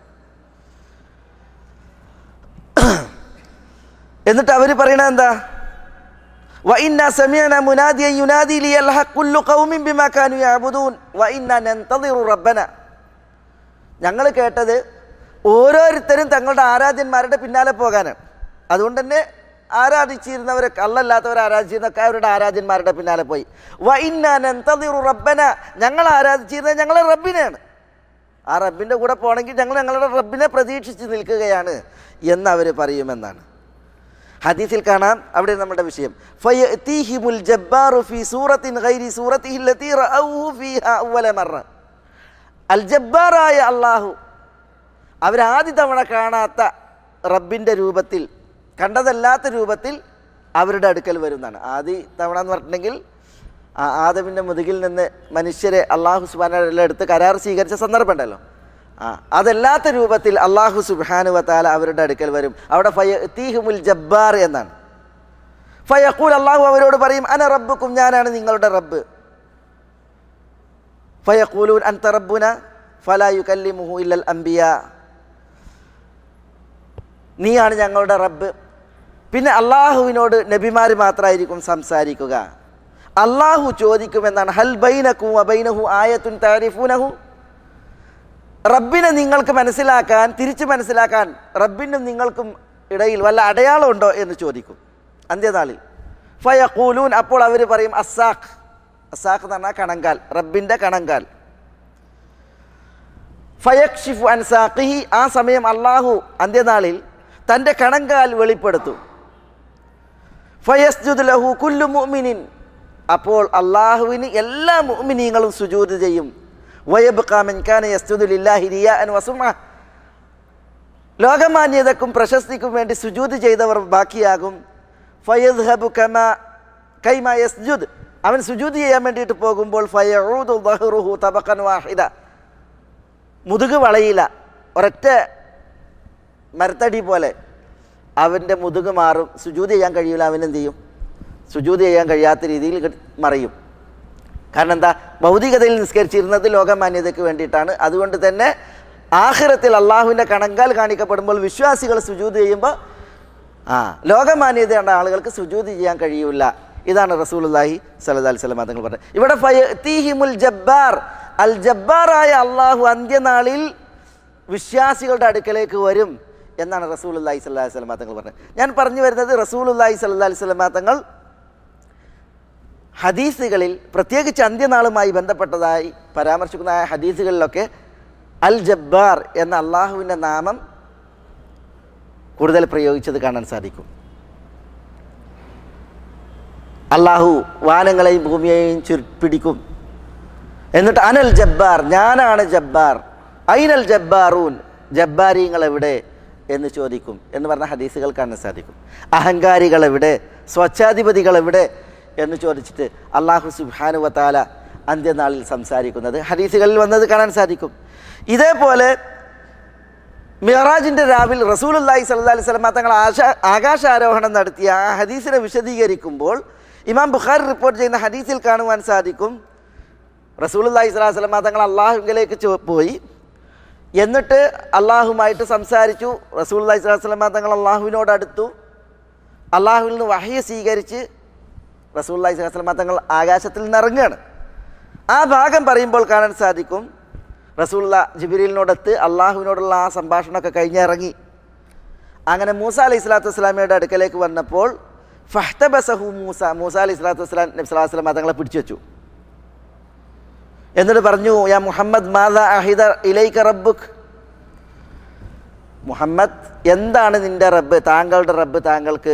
എന്നിട്ട് അവർ പറയണത് എന്താ, വഇന്നാ സമിഅനാ മുനാദിയൻ യുനാദി ലിയൽഹഖ് കുല്ലു ഖൗമിൻ ബിമാ കാനൂ യഅബുദൂൻ വഇന്നാ നൻതദിറു റബ്ബന, ഞങ്ങൾ കേട്ടത് ഓരോരുത്തരും തങ്ങളുടെ ആരാധ്യന്മാരുടെ പിന്നാലെ പോകാനാണ്, അതുകൊണ്ട് തന്നെ ആരാധിച്ചിരുന്നവരൊക്കെ അല്ലല്ലാത്തവർ ആരാധിച്ചിരുന്നൊക്കെ അവരുടെ ആരാധ്യന്മാരുടെ പിന്നാലെ പോയി. വഇന്നാ നൻതദിറു റബ്ബന, ഞങ്ങൾ ആരാധിച്ചിരുന്നത് ഞങ്ങളെ റബ്ബിനെയാണ്, ആ റബ്ബിൻ്റെ കൂടെ പോകണമെങ്കിൽ ഞങ്ങൾ ഞങ്ങളുടെ റബ്ബിനെ പ്രതീക്ഷിച്ച് നിൽക്കുകയാണ് എന്നവർ പറയുമെന്നാണ്. ഹദീസിൽ കാണാം, അവിടെ നമ്മുടെ വിഷയം, ഫയഅതീഹിമുൽ ജബ്ബാറു ഫീ സൂറത്തിൻ ഗൈരി സൂറത്തിഹി ലതീ റഅവഹു ഫീഹാ അവ്വല മറ, അൽ ജബ്ബാറായ അല്ലാഹു അവരാദ്യ തവണ കാണാത്ത റബ്ബിൻ്റെ രൂപത്തിൽ, കണ്ടതല്ലാത്ത രൂപത്തിൽ അവരുടെ അടുക്കൽ വരുന്നതാണ്. ആദ്യ തവണ എന്ന് പറഞ്ഞിട്ടുണ്ടെങ്കിൽ ആദമിൻ്റെ മുതുകിൽ നിന്ന് മനുഷ്യരെ അള്ളാഹു സുബ്ഹാനഹു വ തആല എടുത്ത് കരാർ സ്വീകരിച്ച സന്ദർഭം ഉണ്ടല്ലോ, ആ അതല്ലാത്ത രൂപത്തിൽ അള്ളാഹു സുബ്ഹാനഹു വ തആല അവരുടെ അടുക്കൽ വരും. അവിടെ ഫയഅതീഹിമുൽ ജബ്ബാർ എന്നാണ്. ഫയഖൂൽ, അള്ളാഹു അവരോട് പറയും, അന റബ്ബുക്കും, ഞാനാണ് നിങ്ങളുടെ റബ്ബ്. ഫയഖൂലൂൻ അൻത റബ്ബുന ഫലാ യുകല്ലിമുഹു ഇല്ലൽ അംബിയാ, നീയാണ് ഞങ്ങളുടെ റബ്ബ്. പിന്നെ അള്ളാഹുവിനോട് നബിമാർ മാത്രമായിരിക്കും സംസാരിക്കുക. അള്ളാഹു ചോദിക്കുമെന്നാണ്, ഹൽ ബൈനകും വബൈനഹു ആയത്തുൻ തഅരിഫൂനഹു, റബ്ബിനെ നിങ്ങൾക്ക് മനസ്സിലാക്കാൻ, തിരിച്ചു മനസ്സിലാക്കാൻ റബ്ബിനും നിങ്ങൾക്കും ഇടയിൽ വല്ല അടയാളമുണ്ടോ എന്ന് ചോദിക്കും അന്ത്യനാളിൽ. ഫയഖൂലൂൻ, അപ്പോൾ അവർ പറയും, അസ്സാഖ്, അസ്സാഖ് എന്ന് പറഞ്ഞാൽ കണങ്കാൽ, റബ്ബിൻ്റെ കണങ്കാൽ. ഫയക്ഷിഫു അൻ സാഖിഹി, ആ സമയം അള്ളാഹു അന്ത്യനാളിൽ തൻ്റെ കണങ്കാൽ വെളിപ്പെടുത്തും. ഫയസ്ജുദു ലഹു കുല്ലു മുഅ്മിനിൻ, അപ്പോൾ അള്ളാഹുവിന് എല്ലാ മുഅ്മിനീങ്ങളും സുജൂദ് ചെയ്യും. വയബ്ഖാ മൻ കാന യസ്ജുദു ലില്ലാഹി റിയാഅൻ വസുമഅ, ലോകമാന്യതക്കും പ്രശസ്തിക്കും വേണ്ടി സുജൂദ് ചെയ്തവർ ബാക്കിയാകും. ഫയദ്ഹബു കമാ കൈമാ യസ്ജുദ്, അവൻ സുജൂദ് ചെയ്യാൻ വേണ്ടിയിട്ട് പോകുമ്പോൾ ഫയഊദു ദഹ്റുഹു തബഖൻ വാഹിദ, മുതുക് വളയില്ല, ഒരൊറ്റ മരത്തടി പോലെ അവൻ്റെ മുതുക് മാറും. സുജൂദ് ചെയ്യാൻ കഴിയില്ല, അവനെന്ത് ചെയ്യും? സുജൂദ് ചെയ്യാൻ കഴിയാത്ത രീതിയിൽ മറയും. കാരണം എന്താ? ഭൗതികതയിൽ നിസ്കരിച്ചിരുന്നത് ലോകമാന്യതയ്ക്ക് വേണ്ടിയിട്ടാണ്. അതുകൊണ്ട് തന്നെ ആഖിറത്തിൽ അള്ളാഹുവിൻ്റെ കണങ്കാൽ കാണിക്കപ്പെടുമ്പോൾ വിശ്വാസികൾ സുജൂദ് ചെയ്യുമ്പോൾ ആ ലോകമാന്യതയുള്ള ആളുകൾക്ക് സുജൂദ് ചെയ്യാൻ കഴിയില്ല. ഇതാണ് റസൂലുള്ളാഹി സ്വല്ലല്ലാഹി അലൈഹി വസല്ലം തങ്ങൾ പറഞ്ഞത്. ഇവിടെ ഫയതീഹിമുൽ ജബ്ബാർ, അൽ ജബ്ബാറായ അള്ളാഹു അന്ത്യനാളിൽ വിശ്വാസികളുടെ അടുക്കലേക്ക് വരും എന്നാണ് റസൂലുള്ളാഹി സ്വല്ലല്ലാഹി അലൈഹി വസല്ലം തങ്ങൾ പറഞ്ഞത്. ഞാൻ പറഞ്ഞു വരുന്നത് റസൂലുള്ളാഹി സ്വല്ലല്ലാഹി അലൈഹി വസല്ലം തങ്ങൾ ഹദീസുകളിൽ പ്രത്യേകിച്ച് അന്ത്യനാളുമായി ബന്ധപ്പെട്ടതായി പരാമർശിക്കുന്ന ഹദീസുകളിലൊക്കെ അൽ ജബ്ബാർ എന്ന അള്ളാഹുവിൻ്റെ നാമം കൂടുതൽ പ്രയോഗിച്ചത് കാണാൻ സാധിക്കും. അള്ളാഹു വാനങ്ങളെയും ഭൂമിയെയും ചുരുപ്പിടിക്കും, എന്നിട്ട് അനൽ ജബ്ബാർ, ഞാനാണ് ജബ്ബാർ, ഐനൽ ജബ്ബാറൂൻ, ജബ്ബാരീങ്ങൾ എവിടെ എന്ന് ചോദിക്കും എന്ന് പറഞ്ഞ ഹദീസുകൾ കാണാൻ സാധിക്കും. അഹങ്കാരികൾ എവിടെ, സ്വച്ഛാധിപതികൾ എവിടെ എന്ന് ചോദിച്ചിട്ട് അള്ളാഹു സുബ്ഹാനഹു വ തആല അന്ത്യനാളിൽ സംസാരിക്കുന്നത് ഹദീസുകളിൽ വന്നത് കാണാൻ സാധിക്കും. ഇതേപോലെ മിഅ്റാജിൻ്റെ രാവിൽ റസൂലുള്ളാഹി സ്വല്ലല്ലാഹി അലൈഹി വസല്ലം തങ്ങൾ ആശ ആകാശാരോഹണം നടത്തിയ ആ ഹദീസിനെ വിശദീകരിക്കുമ്പോൾ ഇമാം ബുഖാരി റിപ്പോർട്ട് ചെയ്യുന്ന ഹദീസിൽ കാണുവാൻ സാധിക്കും, റസൂലുള്ളാഹി സ്വല്ലല്ലാഹി അലൈഹി വസല്ലം തങ്ങൾ അള്ളാഹുവിലേക്ക് പോയി, എന്നിട്ട് അള്ളാഹുമായിട്ട് സംസാരിച്ചു. റസൂലുള്ളാഹി സ്വല്ലല്ലാഹി അലൈഹി വസല്ലം തങ്ങൾ അള്ളാഹുവിനോട് അടുത്തു, അള്ളാഹുവിൽ നിന്ന് വഹ്യ് സ്വീകരിച്ച് റസൂലുള്ളാഹി സ്വല്ലല്ലാഹി അലൈഹി വസല്ലം തങ്ങൾ ആകാശത്തിൽ നിന്ന് ഇറങ്ങുകയാണ്. ആ ഭാഗം പറയുമ്പോൾ കാണാൻ സാധിക്കും റസൂലുള്ളാഹി ജിബ്രീലിനോടൊത്ത് അള്ളാഹുവിനോടുള്ള ആ സംഭാഷണമൊക്കെ കഴിഞ്ഞിറങ്ങി. അങ്ങനെ മൂസ അലൈഹി സ്വലാത്തു വസ്സലാമയുടെ അടുക്കലേക്ക് വന്നപ്പോൾ ഫഹ്തബസഹു മൂസ, മൂസ അലൈഹി സ്വലാത്തു വസ്സലാം നബി സ്വല്ലല്ലാഹി അലൈഹി വസല്ലം തങ്ങളെ പിടിച്ചു വെച്ചു. എന്നിട്ട് പറഞ്ഞു, യാ മുഹമ്മദ് മാദാ അഹിദ ഇലൈക റബ്ബുക്, മുഹമ്മദ് എന്താണ് നിൻ്റെ റബ്ബ്, താങ്കളുടെ റബ്ബ് താങ്കൾക്ക്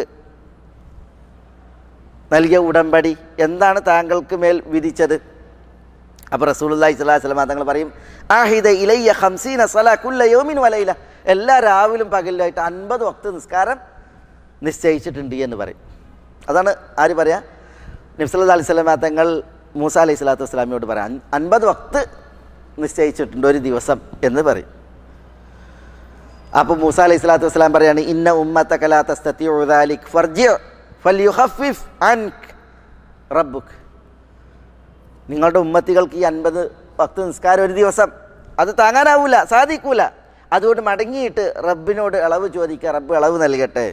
നൽകിയ ഉടമ്പടി, എന്താണ് താങ്കൾക്ക് മേൽ വിധിച്ചത്? അപ്പോൾ റസൂലുള്ളാഹി സ്വല്ലല്ലാഹി അലൈഹി വസല്ലം തങ്ങൾ പറയും, ആഹിദ ഇലയ്യ ഖംസീന സ്വലാ കുല്ല യൗമിൻ വലൈല, എല്ലാ രാവിലും പകലിലായിട്ട് അൻപത് വക്ത് നിസ്കാരം നിശ്ചയിച്ചിട്ടുണ്ട് എന്ന് പറയും. അതാണ് ആര് പറയാ? നബി സല്ലല്ലാഹി അലൈഹി വസല്ലം തങ്ങൾ മൂസ അലൈഹി സ്വലാത്തു വസ്സലാമിയോട് പറയാം, അൻപത് വക്ത് നിശ്ചയിച്ചിട്ടുണ്ട് ഒരു ദിവസം എന്ന് പറയും. അപ്പോൾ മൂസ അലൈഹി സ്വലാത്തു വസ്സലാം പറയാണ്, ഇന്ന ഉമ്മതക ലാ തസ്തതിഉ ദാലിക് ഫർജി ഫൽയുഖഫിഫ് അൻക റബ്ബുക്, നിങ്ങളുടെ ഉമ്മത്തികൾക്ക് ഈ അൻപത് വക്ത് നിസ്കാരം ഒരു ദിവസം അത് താങ്ങാനാവൂല, സാധിക്കൂല, അതുകൊണ്ട് മടങ്ങിയിട്ട് റബ്ബിനോട് ഇളവ് ചോദിക്കുക, റബ്ബ് ഇളവ് നൽകട്ടെ.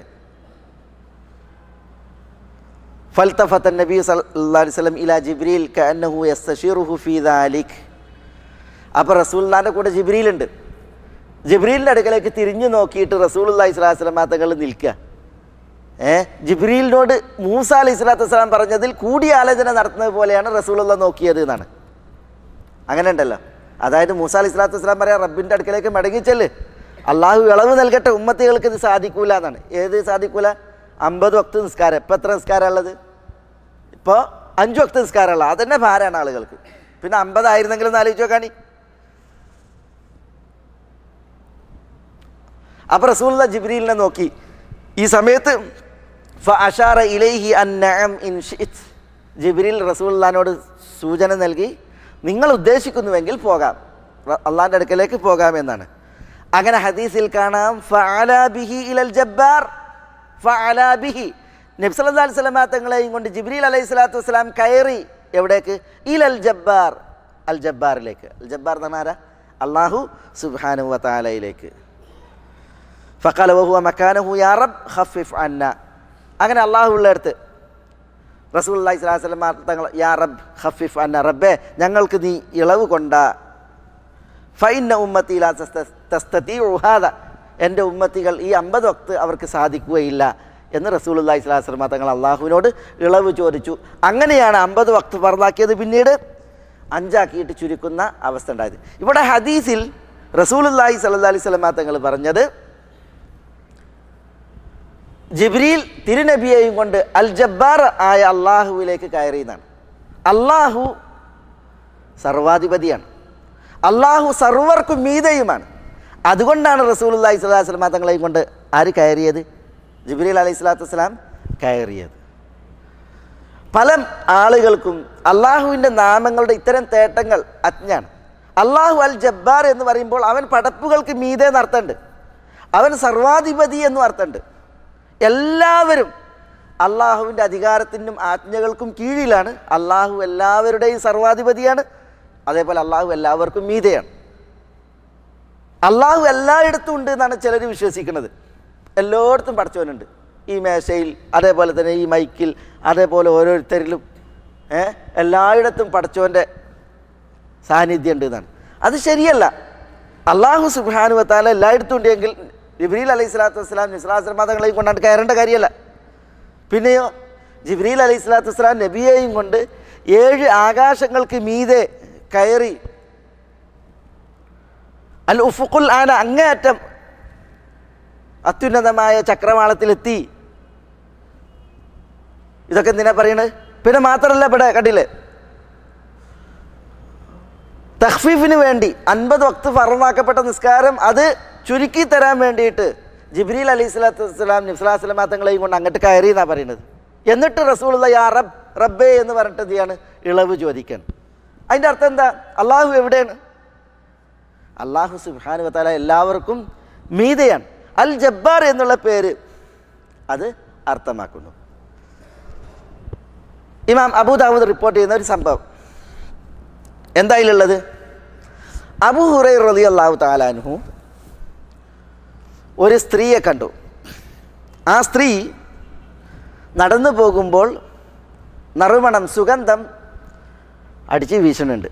ഫൽതഫത നബി സല്ലല്ലാഹു അലൈഹി വസല്ലം ഇലാ ജിബ്രീൽ കഅന്നഹു യസ്തശീറുഹു ഫീ ദാലിക്, അപ്പോൾ റസൂലുള്ളാഹിന്റെ കൂടെ ജിബ്രീലുണ്ട്. ജിബ്രീലിൻ്റെ അടുക്കലേക്ക് തിരിഞ്ഞു നോക്കിയിട്ട് റസൂലുള്ളാഹി സ്വല്ലല്ലാഹി അലൈഹി വസല്ലം തങ്ങൾ നിൽക്കുക. ഏ ജിബ്രീലിനോട് മൂസ അലൈഹി സ്വലാത്തു വസ്സലാം പറഞ്ഞതിൽ കൂടിയാലോചന നടത്തുന്നത് പോലെയാണ് റസൂലുള്ളാഹി നോക്കിയത് എന്നാണ്. അങ്ങനെ ഉണ്ടല്ലോ. അതായത് മൂസ അലൈഹി സ്വലാത്തു വസ്സലാം പറയാം, റബ്ബിൻ്റെ അടുക്കലേക്ക് മടങ്ങിച്ചെല്ല്, അള്ളാഹു ഇളവ് നൽകട്ടെ, ഉമ്മത്തികൾക്ക് ഇത് സാധിക്കൂല എന്നാണ്. ഏത് സാധിക്കൂല? അമ്പത് വക്ത് നിസ്കാരം. ഇപ്പം എത്ര നിസ്കാരം ഉള്ളത്? ഇപ്പോൾ അഞ്ച് വക്ത് നിസ്കാരമുള്ള അതന്നെ ഭാരമാണ് ആളുകൾക്ക്. പിന്നെ അമ്പതായിരുന്നെങ്കിലും ഒന്ന് ആലോചിച്ച് നോക്കാണി. അപ്പോൾ റസൂലുള്ളാഹി ജിബ്രീലിനെ നോക്കി. ഈ സമയത്ത് ഫഅശാറ ഇലൈഹി അൻ നഅം ഇൻ ശിഅത്, ജിബ്രീൽ റസൂലുള്ളാഹിനോട് സൂചന നൽകി, നിങ്ങൾ ഉദ്ദേശിക്കുന്നുവെങ്കിൽ പോകാം, അള്ളാഹിൻ്റെ അടുക്കലേക്ക് പോകാം എന്നാണ്. അങ്ങനെ ഹദീസിൽ കാണാം, ഫഅലാ ബിഹി ഇലൽ ജബ്ബാർ ഫഅലാ ബിഹി, നബി സല്ലല്ലാഹു അലൈഹി വസല്ലം തങ്ങളെയും കൊണ്ട് ജിബ്രീൽ അലൈഹി സ്വലാത്തു വസ്സലാം കയറി എവിടേക്ക്? ഇലൽ ജബ്ബാർ, അൽ ജബ്ബാറിലേക്ക്. അൽ ജബ്ബാർ എന്ന് പറഞ്ഞാൽ അള്ളാഹു സുബ്ഹാനഹു വ തആലയിലേക്ക്. ഫഖാല വഹുവ മക്കാനഹു യാ റബ്ബ് ഖഫിഫ് അന്ന, അങ്ങനെ അള്ളാഹു ഉള്ളിടത്ത് റസൂലുള്ളാഹി സ്വല്ലല്ലാഹു അലൈഹി വസല്ലം തങ്ങൾ യാ റബ്ബ് ഖഫിഫ് അന്ന, റബ്ബേ ഞങ്ങൾക്ക് നീ ഇളവ് കൊണ്ട. ഫഇന്ന ഉമ്മത്തി ലാ തസ്തതിഉ ഹാദ, എൻ്റെ ഉമ്മത്തികൾ ഈ അമ്പത് വക്ത് അവർക്ക് സാധിക്കുകയില്ല എന്ന് റസൂലുള്ളാഹി സ്വല്ലല്ലാഹു അലൈഹി വസല്ലം തങ്ങൾ അള്ളാഹുവിനോട് ഇളവ് ചോദിച്ചു. അങ്ങനെയാണ് അമ്പത് വക്ത് ഫർളാക്കിയത് പിന്നീട് അഞ്ചാക്കിയിട്ട് ചുരുക്കുന്ന അവസ്ഥ ഉണ്ടായത്. ഇവിടെ ഹദീസിൽ റസൂലുള്ളാഹി സ്വല്ലല്ലാഹി അലൈഹി വസല്ലം തങ്ങൾ പറഞ്ഞത്, ജിബ്രീൽ തിരുനബിയെയും കൊണ്ട് അൽ ജബ്ബാർ ആയ അള്ളാഹുവിലേക്ക് കയറിയെന്നാണ്. അള്ളാഹു സർവാധിപതിയാണ്, അള്ളാഹു സർവർക്കും മീതയുമാണ്. അതുകൊണ്ടാണ് റസൂലുള്ളാഹി സ്വല്ലല്ലാഹി അലൈഹി വസല്ലം തങ്ങളെയും കൊണ്ട് ആര് കയറിയത്? ജിബ്രീൽ അലൈഹി സ്വലാത്തു വസ്സലാം കയറിയത്. പല ആളുകൾക്കും അള്ളാഹുവിൻ്റെ നാമങ്ങളുടെ ഇത്തരം തേട്ടങ്ങൾ അജ്ഞാണ്. അള്ളാഹു അൽ ജബ്ബാർ എന്ന് പറയുമ്പോൾ അവൻ പടപ്പുകൾക്ക് മീതെ എന്നർത്ഥമുണ്ട്, അവൻ സർവാധിപതി എന്നും അർത്ഥമുണ്ട്. എല്ലാവരും അള്ളാഹുവിൻ്റെ അധികാരത്തിനും ആജ്ഞകൾക്കും കീഴിലാണ്. അള്ളാഹു എല്ലാവരുടെയും സർവാധിപതിയാണ്. അതേപോലെ അള്ളാഹു എല്ലാവർക്കും മീതെയാണ്. അള്ളാഹു എല്ലായിടത്തും ഉണ്ട് എന്നാണ് ചിലർ വിശ്വസിക്കുന്നത്. എല്ലായിടത്തും പടച്ചവനുണ്ട്, ഈ മേശയിൽ, അതേപോലെ തന്നെ ഈ മൈക്കിൽ, അതേപോലെ ഓരോരുത്തരിലും ഏ എല്ലായിടത്തും പടച്ചവൻ്റെ സാന്നിധ്യം ഉണ്ട് എന്നാണ്. അത് ശരിയല്ല. അള്ളാഹു സുബ്ഹാനഹു വ തആല എല്ലായിടത്തും ഉണ്ടെങ്കിൽ ജിബ്രീൽ അലൈഹി സ്വലാത്തു വസ്സലാം നിസ്ലാസ്ലം മതങ്ങളെയും കൊണ്ടാണ് കയറേണ്ട കാര്യമല്ല. പിന്നെയോ ജിബ്രീൽ അലൈഹി സ്വലാത്തു വസ്സലാം നബിയെയും കൊണ്ട് ഏഴ് ആകാശങ്ങൾക്ക് മീതെ കയറി അൽ ഉഫുഖുൽ ആന, അങ്ങേയറ്റം അത്യുന്നതമായ ചക്രവാളത്തിലെത്തി. ഇതൊക്കെ എന്തിനാ പറയണത്? പിന്നെ മാത്രമല്ല, ഇവിടെ കണ്ടില്ലേ, തഖ്ഫീഫിന് വേണ്ടി അൻപത് വക്ത് ഫർളാക്കപ്പെട്ട നിസ്കാരം അത് ചുരുക്കി തരാൻ വേണ്ടിയിട്ട് ജിബ്രീൽ അലൈഹി സ്വലാത്തു വസ്സലാം നബി സ്വല്ലല്ലാഹു അലൈഹി വസല്ലം തങ്ങളെയും കൊണ്ട് അങ്ങോട്ട് കയറി എന്നാണ് പറയുന്നത്. എന്നിട്ട് റസൂലുള്ള യാ റബ്ബ് റബ്ബേ എന്ന് പറഞ്ഞിട്ട് എന്ത് ചെയ്യാണ്? ഇളവ് ചോദിക്കണം. അതിൻ്റെ അർത്ഥം എന്താ? അള്ളാഹു എവിടെയാണ്? അള്ളാഹു സുബ്ഹാനഹു വ തആല എല്ലാവർക്കും മീതെയാണ്. അൽ ജബ്ബാർ എന്നുള്ള പേര് അത് അർത്ഥമാക്കുന്നു. ഇമാം അബൂ ദാവൂദ് റിപ്പോർട്ട് ചെയ്യുന്ന ഒരു സംഭവം എന്തായാലുള്ളത്, അബൂ ഹുറൈറ റളിയല്ലാഹു തആല അൻഹു ഒരു സ്ത്രീയെ കണ്ടു. ആ സ്ത്രീ നടന്നു പോകുമ്പോൾ നറുമണം, സുഗന്ധം അടിച്ച് വീശുന്നുണ്ട്.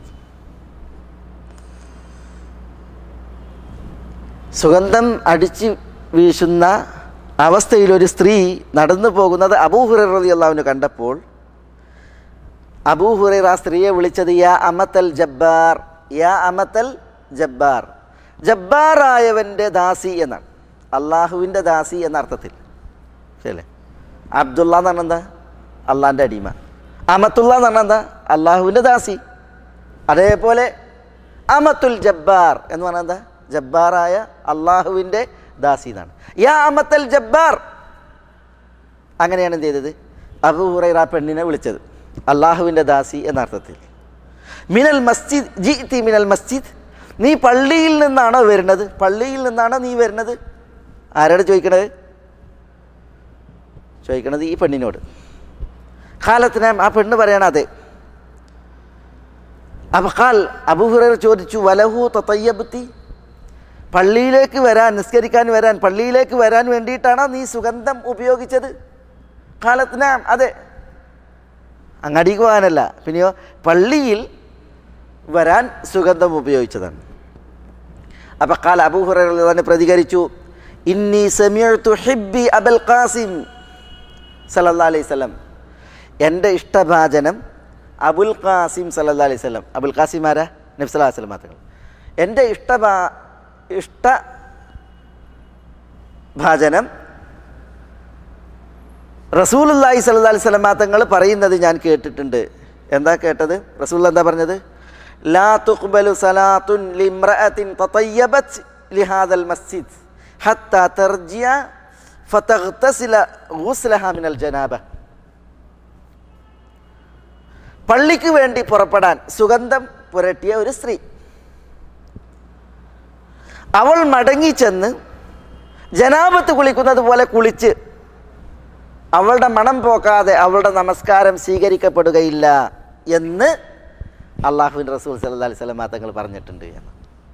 സുഗന്ധം അടിച്ച് വീശുന്ന അവസ്ഥയിൽ ഒരു സ്ത്രീ നടന്നു പോകുന്നത് അബൂ ഹുറൈറ റളിയല്ലാഹു അൻഹു കണ്ടപ്പോൾ അബൂ ഹുറൈറ ആ സ്ത്രീയെ വിളിച്ചത് യാ അമത്തൽ ജബ്ബാർ, യാ അമത്തൽ ജബ്ബാർ, ജബ്ബാറായവൻ്റെ ദാസി എന്നാണ്. അള്ളാഹുവിൻ്റെ ദാസി എന്ന അർത്ഥത്തിൽ. ശരിയല്ലേ? അബ്ദുള്ള എന്ന് പറഞ്ഞാൽ എന്താ? അള്ളാഹിൻ്റെ അടിമ. അമത്തുള്ള എന്ന് പറഞ്ഞാൽ എന്താ? അള്ളാഹുവിൻ്റെ ദാസി. അതേപോലെ അമത്തുൽ ജബ്ബാർ എന്ന് പറഞ്ഞാൽ എന്താ? ജബ്ബാറായ അള്ളാഹുവിൻ്റെ ദാസി എന്നാണ്. യാ അമത്തൽ ജബ്ബാർ. അങ്ങനെയാണ് എന്ത് ചെയ്തത്? അബൂ ഹുറൈറ പെണ്ണിനെ വിളിച്ചത് അള്ളാഹുവിൻ്റെ ദാസി എന്ന അർത്ഥത്തിൽ. മിനൽ മസ്ജിദ് ജിഇതി മിനൽ മസ്ജിദ്, നീ പള്ളിയിൽ നിന്നാണോ വരുന്നത്? പള്ളിയിൽ നിന്നാണോ നീ വരുന്നത്? ആരോട് ചോദിക്കണത്? ചോദിക്കണത് ഈ പെണ്ണിനോട്. ഖാലത്ത് നാം, ആ പെണ്ണ് പറയണ അതെ. അപ്പോൾ ഖാൽ അബൂ ഹുറൈറ ചോദിച്ചു വലഹു തതയ്യബ്തി, പള്ളിയിലേക്ക് വരാൻ, നിസ്കരിക്കാൻ വരാൻ, പള്ളിയിലേക്ക് വരാൻ വേണ്ടിയിട്ടാണോ നീ സുഗന്ധം ഉപയോഗിച്ചത്? ഖാലത്ത് നാം, അതെ. അങ്ങടിക്ക് പോകാനല്ല, പിന്നെയോ പള്ളിയിൽ വരാൻ സുഗന്ധം ഉപയോഗിച്ചതാണ്. അപ്പോൾ ഖാൽ അബൂ ഹുറൈറ തന്നെ പ്രതികരിച്ചു, ഇന്നി സമിഅ്തു ഹിബ്ബി അബുൽ ഖാസിം സല്ലല്ലാഹു അലൈഹി വസല്ലം, എൻ്റെ ഇഷ്ടഭാജനം അബുൽ ഖാസിം സല്ലല്ലാഹു അലൈഹി വസല്ലം. അബുൽ ഖാസിം ആരാ? നബി സല്ലല്ലാഹു അലൈഹി വസല്ലം. എൻ്റെ ഇഷ്ടഭാ ഇഷ്ട ഭാജനം റസൂലുള്ളാഹി സ്വല്ലല്ലാഹി അലൈഹി വസല്ലം തങ്ങൾ പറയുന്നത് ഞാൻ കേട്ടിട്ടുണ്ട്. എന്താ കേട്ടത്? റസൂൽ എന്താ പറഞ്ഞത്? ലാ തുഖ്ബലു സലാത്തുൻ ലിംറഅത്തിൻ തതയ്യബത് ലിഹാദൽ മസ്ജിദ് ഹത്താ തർജിയ ഫതഗ്തസില ഗുസ്ലഹ മിനൽ ജനാബ. പള്ളിക്ക് വേണ്ടി പുറപ്പെടാൻ സുഗന്ധം പുരട്ടിയ ഒരു സ്ത്രീ, അവൾ മടങ്ങിച്ചെന്ന് ജനാബത്ത് കുളിക്കുന്നത് പോലെ കുളിച്ച് അവളുടെ മണം പോക്കാതെ അവളുടെ നമസ്കാരം സ്വീകരിക്കപ്പെടുകയില്ല എന്ന് അള്ളാഹുവിൻ്റെ റസൂൽ സല്ലല്ലാഹു അലൈഹി വസല്ലം തങ്ങൾ പറഞ്ഞിട്ടുണ്ട് എന്ന്.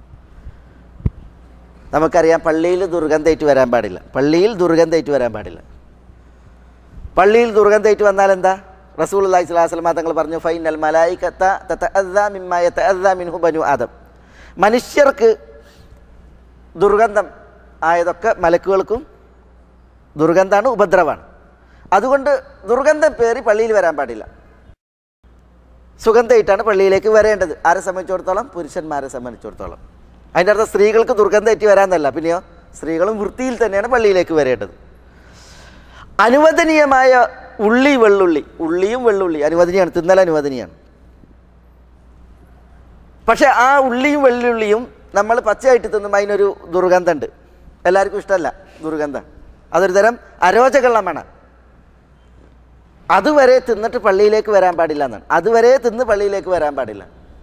നമുക്കറിയാം, പള്ളിയിൽ ദുർഗന്ധമായിട്ട് വരാൻ പാടില്ല. പള്ളിയിൽ ദുർഗന്ധമായിട്ട് വരാൻ പാടില്ല. പള്ളിയിൽ ദുർഗന്ധമായിട്ട് വന്നാൽ എന്താ? റസൂലുള്ളാഹി സ്വല്ലല്ലാഹു അലൈഹി വസല്ലം തങ്ങൾ പറഞ്ഞു, ഫൈനൽ മലായികത തതഅദ്ദാ മിമ്മാ യതഅദ്ദാ മിൻഹു ബനു ആദം, മനുഷ്യർക്ക് ദുർഗന്ധം ആയതൊക്കെ മലക്കുകൾക്കും ദുർഗന്ധമാണ്, ഉപദ്രവമാണ്. അതുകൊണ്ട് ദുർഗന്ധം പേറി പള്ളിയിൽ വരാൻ പാടില്ല. സുഗന്ധമായിട്ടാണ് പള്ളിയിലേക്ക് വരേണ്ടത്. ആരെ സംബന്ധിച്ചിടത്തോളം? പുരുഷന്മാരെ സംബന്ധിച്ചിടത്തോളം. അതിൻ്റെ അർത്ഥം സ്ത്രീകൾക്ക് ദുർഗന്ധം ഏറ്റി വരാമെന്നല്ല, പിന്നെയോ സ്ത്രീകളും വൃത്തിയിൽ തന്നെയാണ് പള്ളിയിലേക്ക് വരേണ്ടത്. അനുവദനീയമായ ഉള്ളി വെള്ളുള്ളി, ഉള്ളിയും വെള്ളുള്ളി അനുവദനീയമാണ്, തിന്നൽ അനുവദനീയമാണ്. പക്ഷെ ആ ഉള്ളിയും വെള്ളുള്ളിയും നമ്മൾ പച്ചയായിട്ട് തിന്നുമ്പോൾ അതിനൊരു ദുർഗന്ധമുണ്ട്, എല്ലാവർക്കും ഇഷ്ടമല്ല ദുർഗന്ധം, അതൊരു തരം അരോചകമുള്ള മണം. അതുവരെ തിന്നിട്ട് പള്ളിയിലേക്ക് വരാൻ പാടില്ല എന്നാണ്, അതുവരെ തിന്ന് പള്ളിയിലേക്ക് വരാൻ പാടില്ല.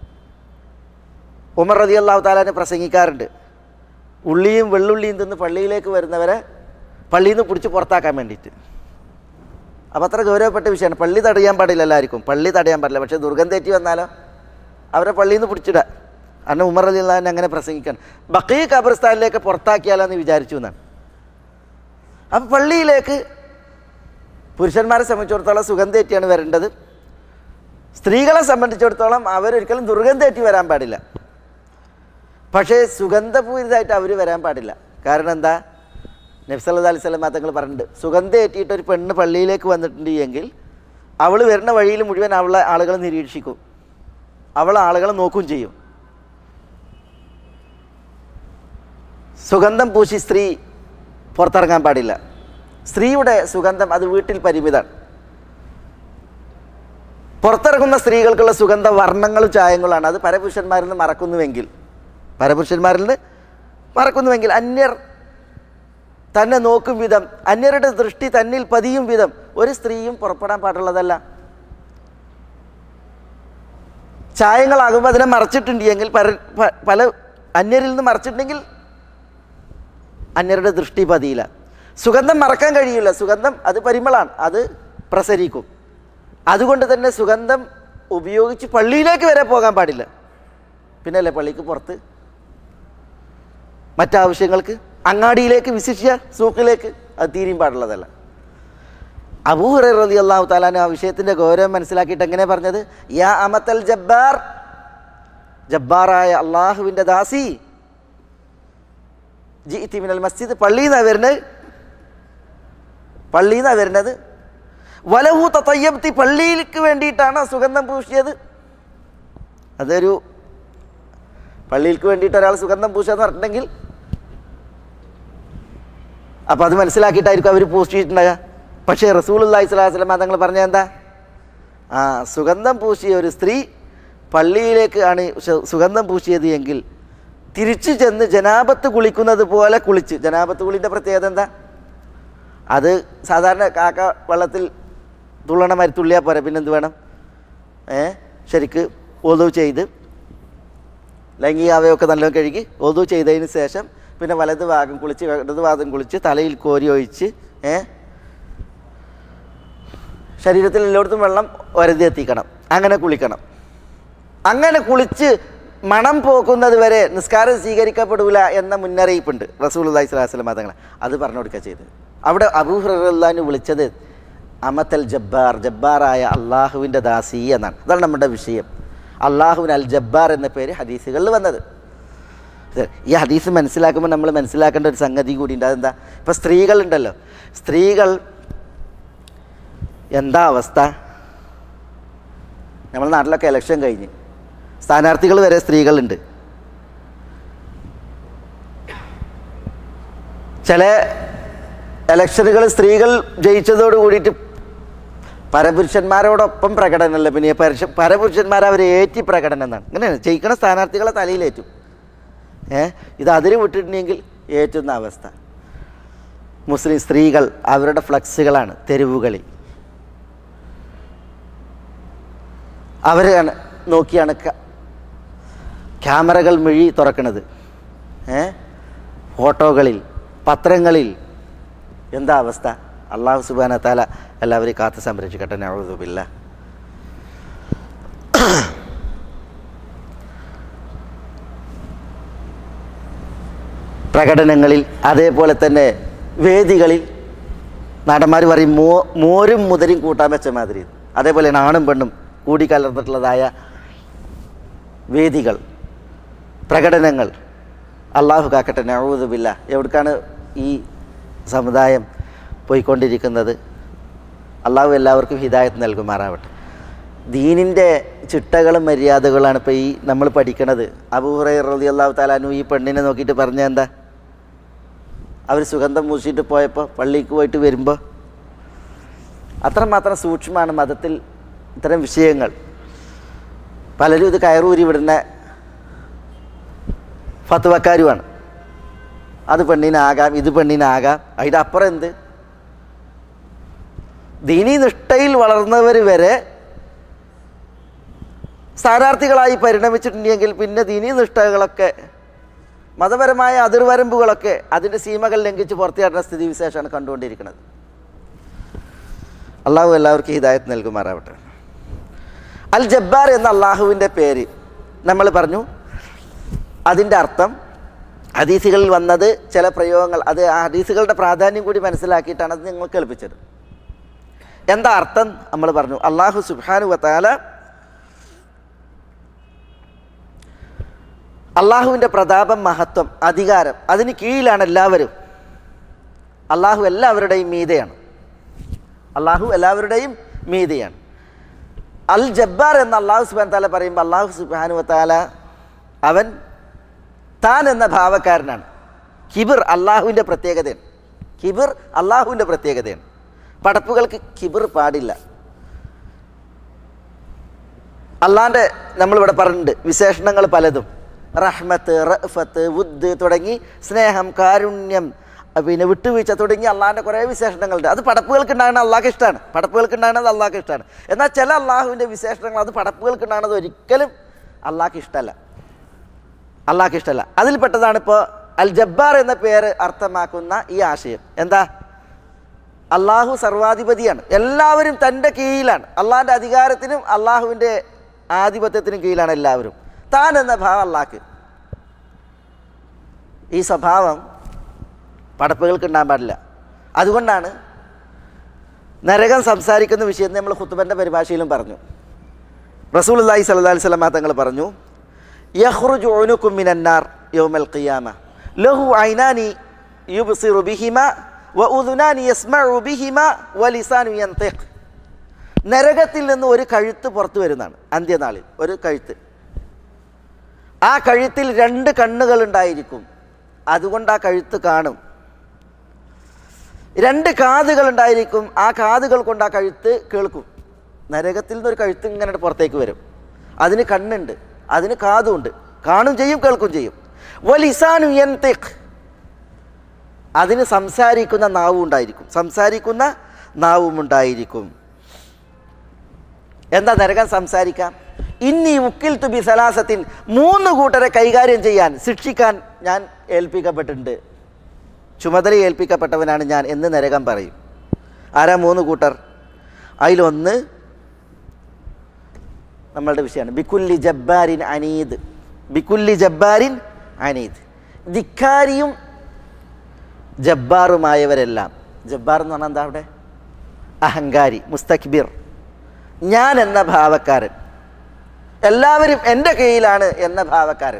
ഉമർ റളിയല്ലാഹു തആല പ്രസംഗിക്കാറുണ്ട്, ഉള്ളിയും വെള്ളുള്ളിയും തിന്ന് പള്ളിയിലേക്ക് വരുന്നവരെ പള്ളിയിൽ നിന്ന് പിടിച്ച് പുറത്താക്കാൻ വേണ്ടിയിട്ട്. അപ്പോൾ അത്ര ഗൗരവപ്പെട്ട വിഷയമാണ്. പള്ളി തടയാൻ പാടില്ല എല്ലാവർക്കും, പള്ളി തടയാൻ പാടില്ല. പക്ഷേ ദുർഗന്ധേറ്റി വന്നാലോ അവരെ പള്ളിയിൽ നിന്ന് പിടിച്ചിടുക. അന്ന് ഉമർ റളിയല്ലാഹു അൻഹു അങ്ങനെ പ്രസംഗിക്കാൻ, ബഖീ ഖബർസ്ഥാനിലേക്ക് പുറത്താക്കിയാലോ എന്ന് വിചാരിച്ചു എന്നാണ്. അപ്പം പള്ളിയിലേക്ക് പുരുഷന്മാരെ സംബന്ധിച്ചിടത്തോളം സുഗന്ധേറ്റിയാണ് വരേണ്ടത്. സ്ത്രീകളെ സംബന്ധിച്ചിടത്തോളം അവരൊരിക്കലും ദുർഗന്ധേറ്റി വരാൻ പാടില്ല. പക്ഷേ സുഗന്ധപൂരിതമായിട്ട് അവർ വരാൻ പാടില്ല. കാരണം എന്താ, നബി സല്ലല്ലാഹു അലൈഹി വസല്ലം തങ്ങൾ പറഞ്ഞിട്ടുണ്ട്, സുഗന്ധം ഏറ്റിയിട്ട് ഒരു പെണ്ണ് പള്ളിയിലേക്ക് വന്നിട്ടുണ്ട് എങ്കിൽ അവൾ വരുന്ന വഴിയിൽ മുഴുവൻ അവളെ ആളുകൾ നിരീക്ഷിക്കും, അവൾ ആളുകളെ നോക്കുകയും ചെയ്യും. സുഗന്ധം പൂശി സ്ത്രീ പുറത്തിറങ്ങാൻ പാടില്ല. സ്ത്രീയുടെ സുഗന്ധം അത് വീട്ടിൽ പരിമിതമാണ്. പുറത്തിറങ്ങുന്ന സ്ത്രീകൾക്കുള്ള സുഗന്ധ വർണ്ണങ്ങളും ചായങ്ങളാണ്. അത് പരപുരുഷന്മാരിൽ നിന്ന് മറക്കുന്നുവെങ്കിൽ പരപുരുഷന്മാരിൽ നിന്ന് മറക്കുന്നുവെങ്കിൽ അന്യർ തന്നെ നോക്കും വിധം, അന്യരുടെ ദൃഷ്ടി തന്നിൽ പതിയും വിധം ഒരു സ്ത്രീയും പുറപ്പെടാൻ പാടുള്ളതല്ല. ചായങ്ങളാകുമ്പോൾ അതിനെ മറച്ചിട്ടുണ്ടെങ്കിൽ പല പല അന്യരിൽ നിന്ന് മറച്ചിട്ടുണ്ടെങ്കിൽ അന്യരുടെ ദൃഷ്ടി പതിയില്ല. സുഗന്ധം മറക്കാൻ കഴിയില്ല, സുഗന്ധം അത് പരിമളാണ്, അത് പ്രസരിക്കും. അതുകൊണ്ട് തന്നെ സുഗന്ധം ഉപയോഗിച്ച് പള്ളിയിലേക്ക് വരെ പോകാൻ പാടില്ല. പിന്നല്ലേ പള്ളിക്ക് പുറത്ത് മറ്റാവശ്യങ്ങൾക്ക് അങ്ങാടിയിലേക്ക് വിശിഷ്യ സൂക്കിലേക്ക് അത് തീരെയും പാടുള്ളതല്ല. അബൂ ഹുറൈറ റളിയല്ലാഹു തആല ആ വിഷയത്തിൻ്റെ ഗൗരവം മനസ്സിലാക്കിയിട്ട് എങ്ങനെ പറഞ്ഞത്, യാ അമത്തൽ ജബ്ബാർ, ജബ്ബാറായ അള്ളാഹുവിൻ്റെ ദാസി, ജിഇതി മിനൽ മസ്ജിദ്, പള്ളിയിൽ നിന്നാണ് വരുന്നത്, പള്ളിയിൽ നിന്നാണ് വരുന്നത്, വലഹു തതയ്യബ്തി, പള്ളിയിലേക്ക് വേണ്ടിയിട്ടാണ് സുഗന്ധം പൂശിയത്. അതൊരു പള്ളിയിലേക്ക് വേണ്ടിയിട്ട് ഒരാൾ സുഗന്ധം പൂശാന്ന് പറഞ്ഞിട്ടുണ്ടെങ്കിൽ അപ്പം അത് മനസ്സിലാക്കിയിട്ടായിരിക്കും അവർ പൂശിയിട്ടുണ്ടാകുക. പക്ഷേ റസൂലുള്ളാഹി സ്വല്ലല്ലാഹു അലൈഹി വസല്ലം തങ്ങൾ പറഞ്ഞത് എന്താ, ആ സുഗന്ധം പൂശിയ ഒരു സ്ത്രീ പള്ളിയിലേക്ക് ആണ് സുഗന്ധം പൂശിയത് എങ്കിൽ തിരിച്ചു ചെന്ന് ജനാബത്ത് കുളിക്കുന്നത് പോലെ കുളിച്ച്, ജനാബത്ത് കുളിൻ്റെ പ്രത്യേകത എന്താ, അത് സാധാരണ കാക്ക വെള്ളത്തിൽ തുള്ളണ മാതിരി തുള്ളിയാൽ പോരെ, പിന്നെന്ത് വേണം, ഏ ശരിക്ക് ഒതു ചെയ്ത് ലൈംഗിക അവയൊക്കെ നല്ലോണം കഴുകി ഒതു ചെയ്തതിന് ശേഷം പിന്നെ വലത് ഭാഗം കുളിച്ച് ഇടത് ഭാഗം കുളിച്ച് തലയിൽ കോരി ഒഴിച്ച് ഏ ശരീരത്തിൽ എല്ലായിടത്തും വെള്ളം ഒരതി എത്തിക്കണം, അങ്ങനെ കുളിക്കണം. അങ്ങനെ കുളിച്ച് മണം പോക്കുന്നത് വരെ നിസ്കാരം സ്വീകരിക്കപ്പെടില്ല എന്ന മുന്നറിയിപ്പുണ്ട് റസൂലുള്ളാഹി സ്വല്ലല്ലാഹു അലൈഹി വസല്ലം തങ്ങൾ. അത് പറഞ്ഞു കൊടുക്കുക ചെയ്തത്. അവിടെ അബൂ ഹുറൈറ റളിയല്ലാഹു അൻഹു വിളിച്ചത് അമത്തൽ ജബ്ബാർ, ജബ്ബാറായ അള്ളാഹുവിൻ്റെ ദാസി എന്നാണ്. അതാണ് നമ്മുടെ വിഷയം. അള്ളാഹുവിന് അൽ ജബ്ബാർ എന്ന പേര് ഹദീസുകളിൽ വന്നത്. ഈ ഹദീസ് മനസ്സിലാക്കുമ്പോൾ നമ്മൾ മനസ്സിലാക്കേണ്ട ഒരു സംഗതി കൂടി ഉണ്ട്. അതെന്താ, ഇപ്പം സ്ത്രീകളുണ്ടല്ലോ, സ്ത്രീകൾ എന്താ അവസ്ഥ, നമ്മുടെ നാട്ടിലൊക്കെ ഇലക്ഷൻ കഴിഞ്ഞ് സ്ഥാനാർത്ഥികൾ വരെ സ്ത്രീകളുണ്ട്. ചില ഇലക്ഷനുകൾ സ്ത്രീകൾ ജയിച്ചതോട് കൂടിയിട്ട് പരപുരുഷന്മാരോടൊപ്പം പ്രകടനമല്ല, പിന്നെ പരുഷ പരപുരുഷന്മാരെ അവർ ഏറ്റി പ്രകടനം എന്നാണ്. അങ്ങനെയാണ് ജയിക്കണ സ്ഥാനാർത്ഥികളെ തലയിലേറ്റും. ഏ ഇത് അതിര് വിട്ടിട്ടുണ്ടെങ്കിൽ ഏറ്റുന്ന അവസ്ഥ. മുസ്ലിം സ്ത്രീകൾ അവരുടെ ഫ്ലക്സുകളാണ് തെരുവുകളിൽ, അവർ നോക്കിയാണ് ക്യാമറകൾ മിഴി തുറക്കുന്നത്. ഏ ഫോട്ടോകളിൽ, പത്രങ്ങളിൽ എന്താ അവസ്ഥ? അള്ളാഹു സുബ്ഹാനഹു വ തആല എല്ലാവരെയും കാത്ത് സംരക്ഷിക്കട്ടെ. നഊദു ബില്ലാഹ്. പ്രകടനങ്ങളിൽ അതേപോലെ തന്നെ വേദികളിൽ നടന്മാർ പറയും മോ മോരും മുതലും കൂട്ടാൻ വെച്ച മാതിരി. അതേപോലെ ആണും പെണ്ണും കൂടിക്കലർന്നിട്ടുള്ളതായ വേദികൾ, പ്രകടനങ്ങൾ. അള്ളാഹു കാക്കട്ടെ. നഊദു ബില്ലാഹ്. എവിടേക്കാണ് ഈ സമുദായം പോയിക്കൊണ്ടിരിക്കുന്നത്? അള്ളാഹു എല്ലാവർക്കും ഹിദായത്ത് നൽകുമാറാവട്ടെ. ദീനിൻ്റെ ചിട്ടകളും മര്യാദകളാണ് ഇപ്പോൾ ഈ നമ്മൾ പഠിക്കണത്. അബൂ ഹുറൈറ റളിയല്ലാഹു തആല അൻഹു ഈ പെണ്ണിനെ നോക്കിയിട്ട് പറഞ്ഞ എന്താ? അവർ സുഗന്ധം പൂശിയിട്ട് പോയപ്പോൾ പള്ളിക്ക് പോയിട്ട് വരുമ്പോൾ അത്രമാത്രം സൂക്ഷ്മമാണ് മതത്തിൽ ഇത്തരം വിഷയങ്ങൾ. പലരും ഇത് കയറൂരി വിടുന്ന ഫത്വക്കാരുമാണ്. അത് പെണ്ണിനാകാം, ഇത് പെണ്ണിനാകാം, അതിൻ്റെ അപ്പുറം എന്ത്? ദീനീ നിഷ്ഠയിൽ വളർന്നവർ വരെ സ്ഥാനാർത്ഥികളായി പരിണമിച്ചിട്ടുണ്ടെങ്കിൽ പിന്നെ ദീനീ നിഷ്ഠകളൊക്കെ മതപരമായ അതിർവരമ്പുകളൊക്കെ അതിൻ്റെ സീമകൾ ലംഘിച്ച് പുറത്തിയാടുന്ന സ്ഥിതി വിശേഷമാണ് കണ്ടുകൊണ്ടിരിക്കുന്നത്. അള്ളാഹു എല്ലാവർക്കും ഹിദായത്ത് നൽകുമാറാവട്ടെ. അൽ ജബ്ബാർ എന്ന അള്ളാഹുവിൻ്റെ പേര് നമ്മൾ പറഞ്ഞു. അതിൻ്റെ അർത്ഥം ഹദീസുകളിൽ വന്നത് ചില പ്രയോഗങ്ങൾ, അത് ആ ഹദീസുകളുടെ പ്രാധാന്യം കൂടി മനസ്സിലാക്കിയിട്ടാണ് അത് നിങ്ങൾ കേൾപ്പിച്ചത്. എന്താ അർത്ഥം നമ്മൾ പറഞ്ഞു. അള്ളാഹു സുബ്ഹാനഹു വ തആല അള്ളാഹുവിൻ്റെ പ്രതാപം, മഹത്വം, അധികാരം, അതിന് കീഴിലാണ് എല്ലാവരും. അള്ളാഹു എല്ലാവരുടെയും മീതെയാണ്. അള്ളാഹു എല്ലാവരുടെയും മീതെയാണ്. അൽ ജബ്ബാർ എന്ന അള്ളാഹു സുബ്ഹാനഹു വ തആല പറയുമ്പോൾ അള്ളാഹു സുബ്ഹാനഹു വ തആല അവൻ താൻ എന്ന ഭാവക്കാരനാണ്. കിബിർ അള്ളാഹുവിൻ്റെ പ്രത്യേകതയാണ്. കിബിർ അള്ളാഹുവിൻ്റെ പ്രത്യേകതയാണ്. പടപ്പുകൾക്ക് കിബിർ പാടില്ല. അള്ളാഹിൻ്റെ നമ്മളിവിടെ പറഞ്ഞിട്ടുണ്ട് വിശേഷണങ്ങൾ പലതും. റഹ്മത്ത്, റഅഫത്ത്, വുദ് തുടങ്ങി സ്നേഹം, കാരുണ്യം, പിന്നെ വിട്ടുവീഴ്ച തുടങ്ങി അള്ളാഹിൻ്റെ കുറേ വിശേഷണങ്ങളുണ്ട്. അത് പടപ്പുകൾക്ക് ഉണ്ടാകുന്നത് അള്ളാഹ്ക്ക് ഇഷ്ടമാണ്. പടപ്പുകൾക്ക് ഉണ്ടാകുന്നത് അള്ളാഹ്ക്ക് ഇഷ്ടമാണ്. എന്നാൽ ചില അള്ളാഹുവിൻ്റെ വിശേഷണങ്ങൾ അത് പടപ്പുകൾക്ക് ഉണ്ടാകുന്നത് ഒരിക്കലും അള്ളാഹ്ക്ക് ഇഷ്ടമല്ല. അള്ളാഹ്ക്ക് ഇഷ്ടമല്ല. അതിൽപ്പെട്ടതാണ് ഇപ്പോൾ അൽ ജബ്ബാർ എന്ന പേര് അർത്ഥമാക്കുന്ന ഈ ആശയം. എന്താ? അള്ളാഹു സർവാധിപതിയാണ്. എല്ലാവരും തൻ്റെ കീഴിലാണ്. അള്ളാഹിൻ്റെ അധികാരത്തിനും അള്ളാഹുവിൻ്റെ ആധിപത്യത്തിനും കീഴിലാണ് എല്ലാവരും. താൻ എന്ന ഭാവം അള്ളാഹ്ക്ക്. ഈ സ്വഭാവം പടപ്പുകൾക്ക് ഉണ്ടാകാൻ പാടില്ല. അതുകൊണ്ടാണ് നരകം സംസാരിക്കുന്ന വിഷയം നമ്മൾ ഖുത്ബൻ്റെ പരിഭാഷയിലും പറഞ്ഞു. റസൂലുള്ളാഹി സ്വല്ലല്ലാഹു അലൈഹി വസല്ലം തങ്ങൾ പറഞ്ഞു, യഖ്റുജു ഉനുകും മിനന്നാർ യൗമൽ ഖിയാമ ലഹു ഐനാനി യുബ്സിറു ബിഹിമ വ ഉദുനാനി യസ്മഉ ബിഹിമ വ ലിസാനു യൻതിഖ്. നരകത്തിൽ നിന്ന് ഒരു കഴുത്ത് പുറത്തു വരുന്നതാണ് അന്ത്യനാളിൽ. ഒരു കഴുത്ത്. ആ കഴുത്തിൽ രണ്ട് കണ്ണുകൾ ഉണ്ടായിരിക്കും. അതുകൊണ്ട് ആ കഴുത്ത് കാണും. രണ്ട് കാതുകൾ ഉണ്ടായിരിക്കും. ആ കാതുകൾ കൊണ്ട് ആ കഴുത്ത് കേൾക്കും. നരകത്തിൽ നിന്നൊരു കഴുത്ത് ഇങ്ങനെ പുറത്തേക്ക് വരും. അതിന് കണ്ണുണ്ട്, അതിന് കാതുമുണ്ട്. കാണും ചെയ്യും, കേൾക്കും ചെയ്യും. വലിസാനു യൻതിഖ്. അതിന് സംസാരിക്കുന്ന നാവും ഉണ്ടായിരിക്കും. സംസാരിക്കുന്ന നാവും ഉണ്ടായിരിക്കും. എന്താ നരകം സംസാരിക്കാം? ഇന്നി ഉക്കിൽതു ബി സലാസത്തിൻ, മൂന്ന് കൂട്ടരെ കൈകാര്യം ചെയ്യാൻ, ശിക്ഷിക്കാൻ ഞാൻ ഏൽപ്പിക്കപ്പെട്ടിട്ടുണ്ട്. ചുമതല ഏൽപ്പിക്കപ്പെട്ടവനാണ് ഞാൻ എന്ന് നരകം പറയും. ആരാ മൂന്ന് കൂട്ടർ? അതിലൊന്ന് നമ്മളുടെ വിഷയമാണ്. ബിക്കുല്ലി ജബ്ബാരിൻ അനീദ്. ബിക്കുല്ലി ജബ്ബാരിൻ അനീദ്. ധിക്കാരിയും ജബ്ബാറുമായവരെല്ലാം. ജബ്ബാർ എന്ന് പറഞ്ഞാൽ എന്താ? അവിടെ അഹങ്കാരി, മുസ്തക്ബിർ, ഞാൻ എന്ന ഭാവക്കാരൻ, എല്ലാവരും എൻ്റെ കീഴിലാണ് എന്ന ഭാവക്കാരൻ.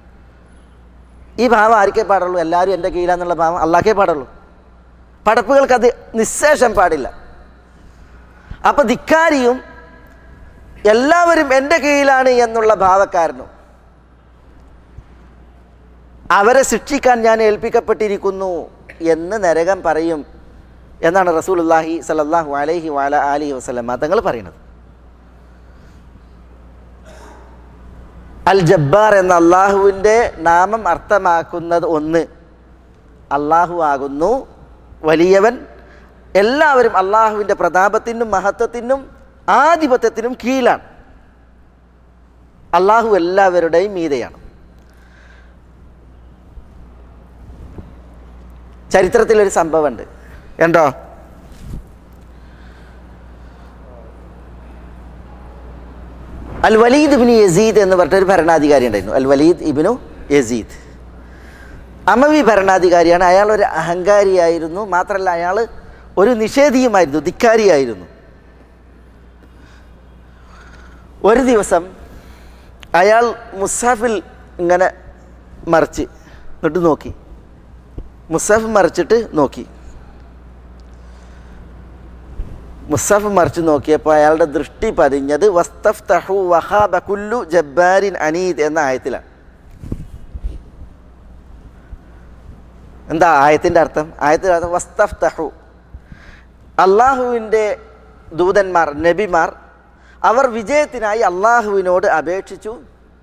ഈ ഭാവം ആർക്കേ പാടുള്ളൂ? എല്ലാവരും എൻ്റെ കീഴിലാന്നുള്ള ഭാവം അള്ളാഹ്ക്കേ പാടുള്ളൂ. പടപ്പുകൾക്കത് നിശേഷം പാടില്ല. അപ്പം ധിക്കാരിയും എല്ലാവരും എൻ്റെ കീഴിലാണ് എന്നുള്ള ഭാവക്കാരനും അവരെ ശിക്ഷിക്കാൻ ഞാൻ ഏൽപ്പിക്കപ്പെട്ടിരിക്കുന്നു എന്ന് നരകം പറയും എന്നാണ് റസൂലുള്ളാഹി സ്വല്ലല്ലാഹു അലൈഹി വഅല ആലിഹി വസല്ലം തങ്ങൾ പറയുന്നത്. അൽ ജബ്ബാർ എന്ന അള്ളാഹുവിൻ്റെ നാമം അർത്ഥമാക്കുന്നത് ഒന്ന്, അള്ളാഹു ആകുന്നു വലിയവൻ. എല്ലാവരും അള്ളാഹുവിൻ്റെ പ്രതാപത്തിനും മഹത്വത്തിനും ആധിപത്യത്തിനും കീഴിലാണ്. അള്ളാഹു എല്ലാവരുടെയും മീതെയാണ്. ചരിത്രത്തിലൊരു സംഭവമുണ്ട്. കണ്ടോ? അൽ വലീദ് ഇബ്നു യസീദ് എന്ന് പറഞ്ഞൊരു ഭരണാധികാരി ഉണ്ടായിരുന്നു. അൽ വലീദ് ഇബ്നു യസീദ് അമവി ഭരണാധികാരിയാണ്. അയാൾ ഒരു അഹങ്കാരിയായിരുന്നു. മാത്രമല്ല അയാൾ ഒരു നിഷേധിയുമായിരുന്നു, ധിക്കാരിയായിരുന്നു. ഒരു ദിവസം അയാൾ മുസ്ഹഫിൽ ഇങ്ങനെ മറിച്ച് എന്നിട്ട് നോക്കി. മുസ്ഹഫ് മറിച്ചിട്ട് നോക്കി. മുസ്ഹഫ് മറിച്ച് നോക്കിയപ്പോൾ അയാളുടെ ദൃഷ്ടി പതിഞ്ഞത് വസ്തഫ്തഹു വഹാബ കുല്ലു ജബ്ബാരിൻ അനീദ് എന്ന ആയത്തിലാണ്. എന്താ ആയത്തിൻ്റെ അർത്ഥം? ആയത്തിൻ്റെ അർത്ഥം വസ്തഫ്തഹു, അള്ളാഹുവിൻ്റെ ദൂതന്മാർ നബിമാർ അവർ വിജയത്തിനായി അള്ളാഹുവിനോട് അപേക്ഷിച്ചു.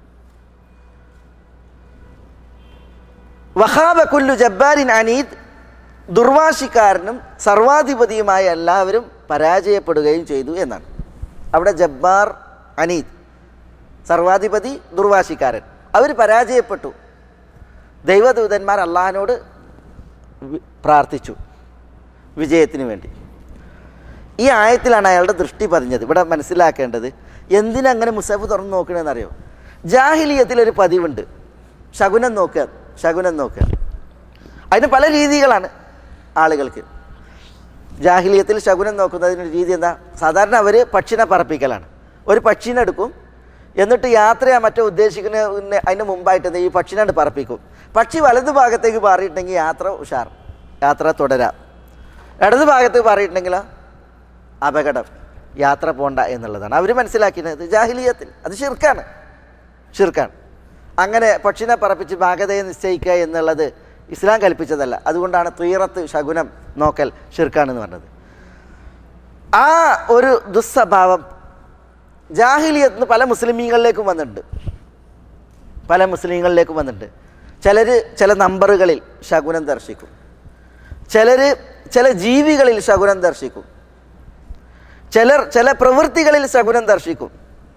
വഹാബ കുല്ലു ജബ്ബാരിൻ അനീദ്, ദുർവാശിക്കാരനും സർവാധിപതിയുമായ എല്ലാവരും പരാജയപ്പെടുകയും ചെയ്തു എന്നാണ്. അവിടെ ജബ്ബാർ, അനീദ്, സർവാധിപതി, ദുർവാശിക്കാരൻ, അവർ പരാജയപ്പെട്ടു. ദൈവദൂതന്മാർ അള്ളാഹിനോട് പ്രാർത്ഥിച്ചു വിജയത്തിന് വേണ്ടി. ഈ ആയത്തിലാണ് അയാളുടെ ദൃഷ്ടി പതിഞ്ഞത്. ഇവിടെ മനസ്സിലാക്കേണ്ടത് എന്തിനങ്ങനെ മുസ്ഹഫ് തുറന്ന് നോക്കണമെന്നറിയോ? ജാഹിലിയത്തിലൊരു പതിവുണ്ട്, ശകുനം നോക്കുക, ശകുനം നോക്കുക. അതിന് പല രീതികളാണ് ആളുകൾക്ക്. ജാഹിലിയത്തിൽ ശകുനം നോക്കുന്നതിനൊരു രീതി എന്താ? സാധാരണ അവർ പക്ഷിനെ പറപ്പിക്കലാണ്. ഒരു പക്ഷിനെ എടുക്കും, എന്നിട്ട് യാത്രയാ മറ്റോ ഉദ്ദേശിക്കുന്ന അതിന് മുമ്പായിട്ട് ഈ പക്ഷിനെ പറപ്പിക്കും. പക്ഷി വലതു ഭാഗത്തേക്ക് പാറിയിട്ടുണ്ടെങ്കിൽ യാത്ര ഉഷാർ, യാത്ര തുടരാം. ഇടതു ഭാഗത്തേക്ക് പാറിയിട്ടുണ്ടെങ്കിലോ അപകടം, യാത്ര പോണ്ട എന്നുള്ളതാണ് അവർ മനസ്സിലാക്കിയത് ജാഹിലിയത്തിൽ. അത് ഷിർക്കാണ്, ഷിർക്കാണ്. അങ്ങനെ പക്ഷിനെ പറപ്പിച്ച് ഭാഗതയെ നിശ്ചയിക്കുക എന്നുള്ളത് ഇസ്ലാം കൽപ്പിച്ചതല്ല. അതുകൊണ്ടാണ് തീറത്ത് ശകുനം നോക്കൽ ഷിർക്കാണെന്ന് പറഞ്ഞത്. ആ ഒരു ദുസ്വഭാവം ജാഹിലിയത്ത് നിന്ന് പല മുസ്ലിമീങ്ങളിലേക്കും വന്നിട്ടുണ്ട്, പല മുസ്ലിങ്ങളിലേക്കും വന്നിട്ടുണ്ട്. ചിലർ ചില നമ്പറുകളിൽ ശകുനം ദർശിക്കും, ചിലർ ചില ജീവികളിൽ ശകുനം ദർശിക്കും, ചിലർ ചില പ്രവൃത്തികളിൽ ശകുനം ദർശിക്കും,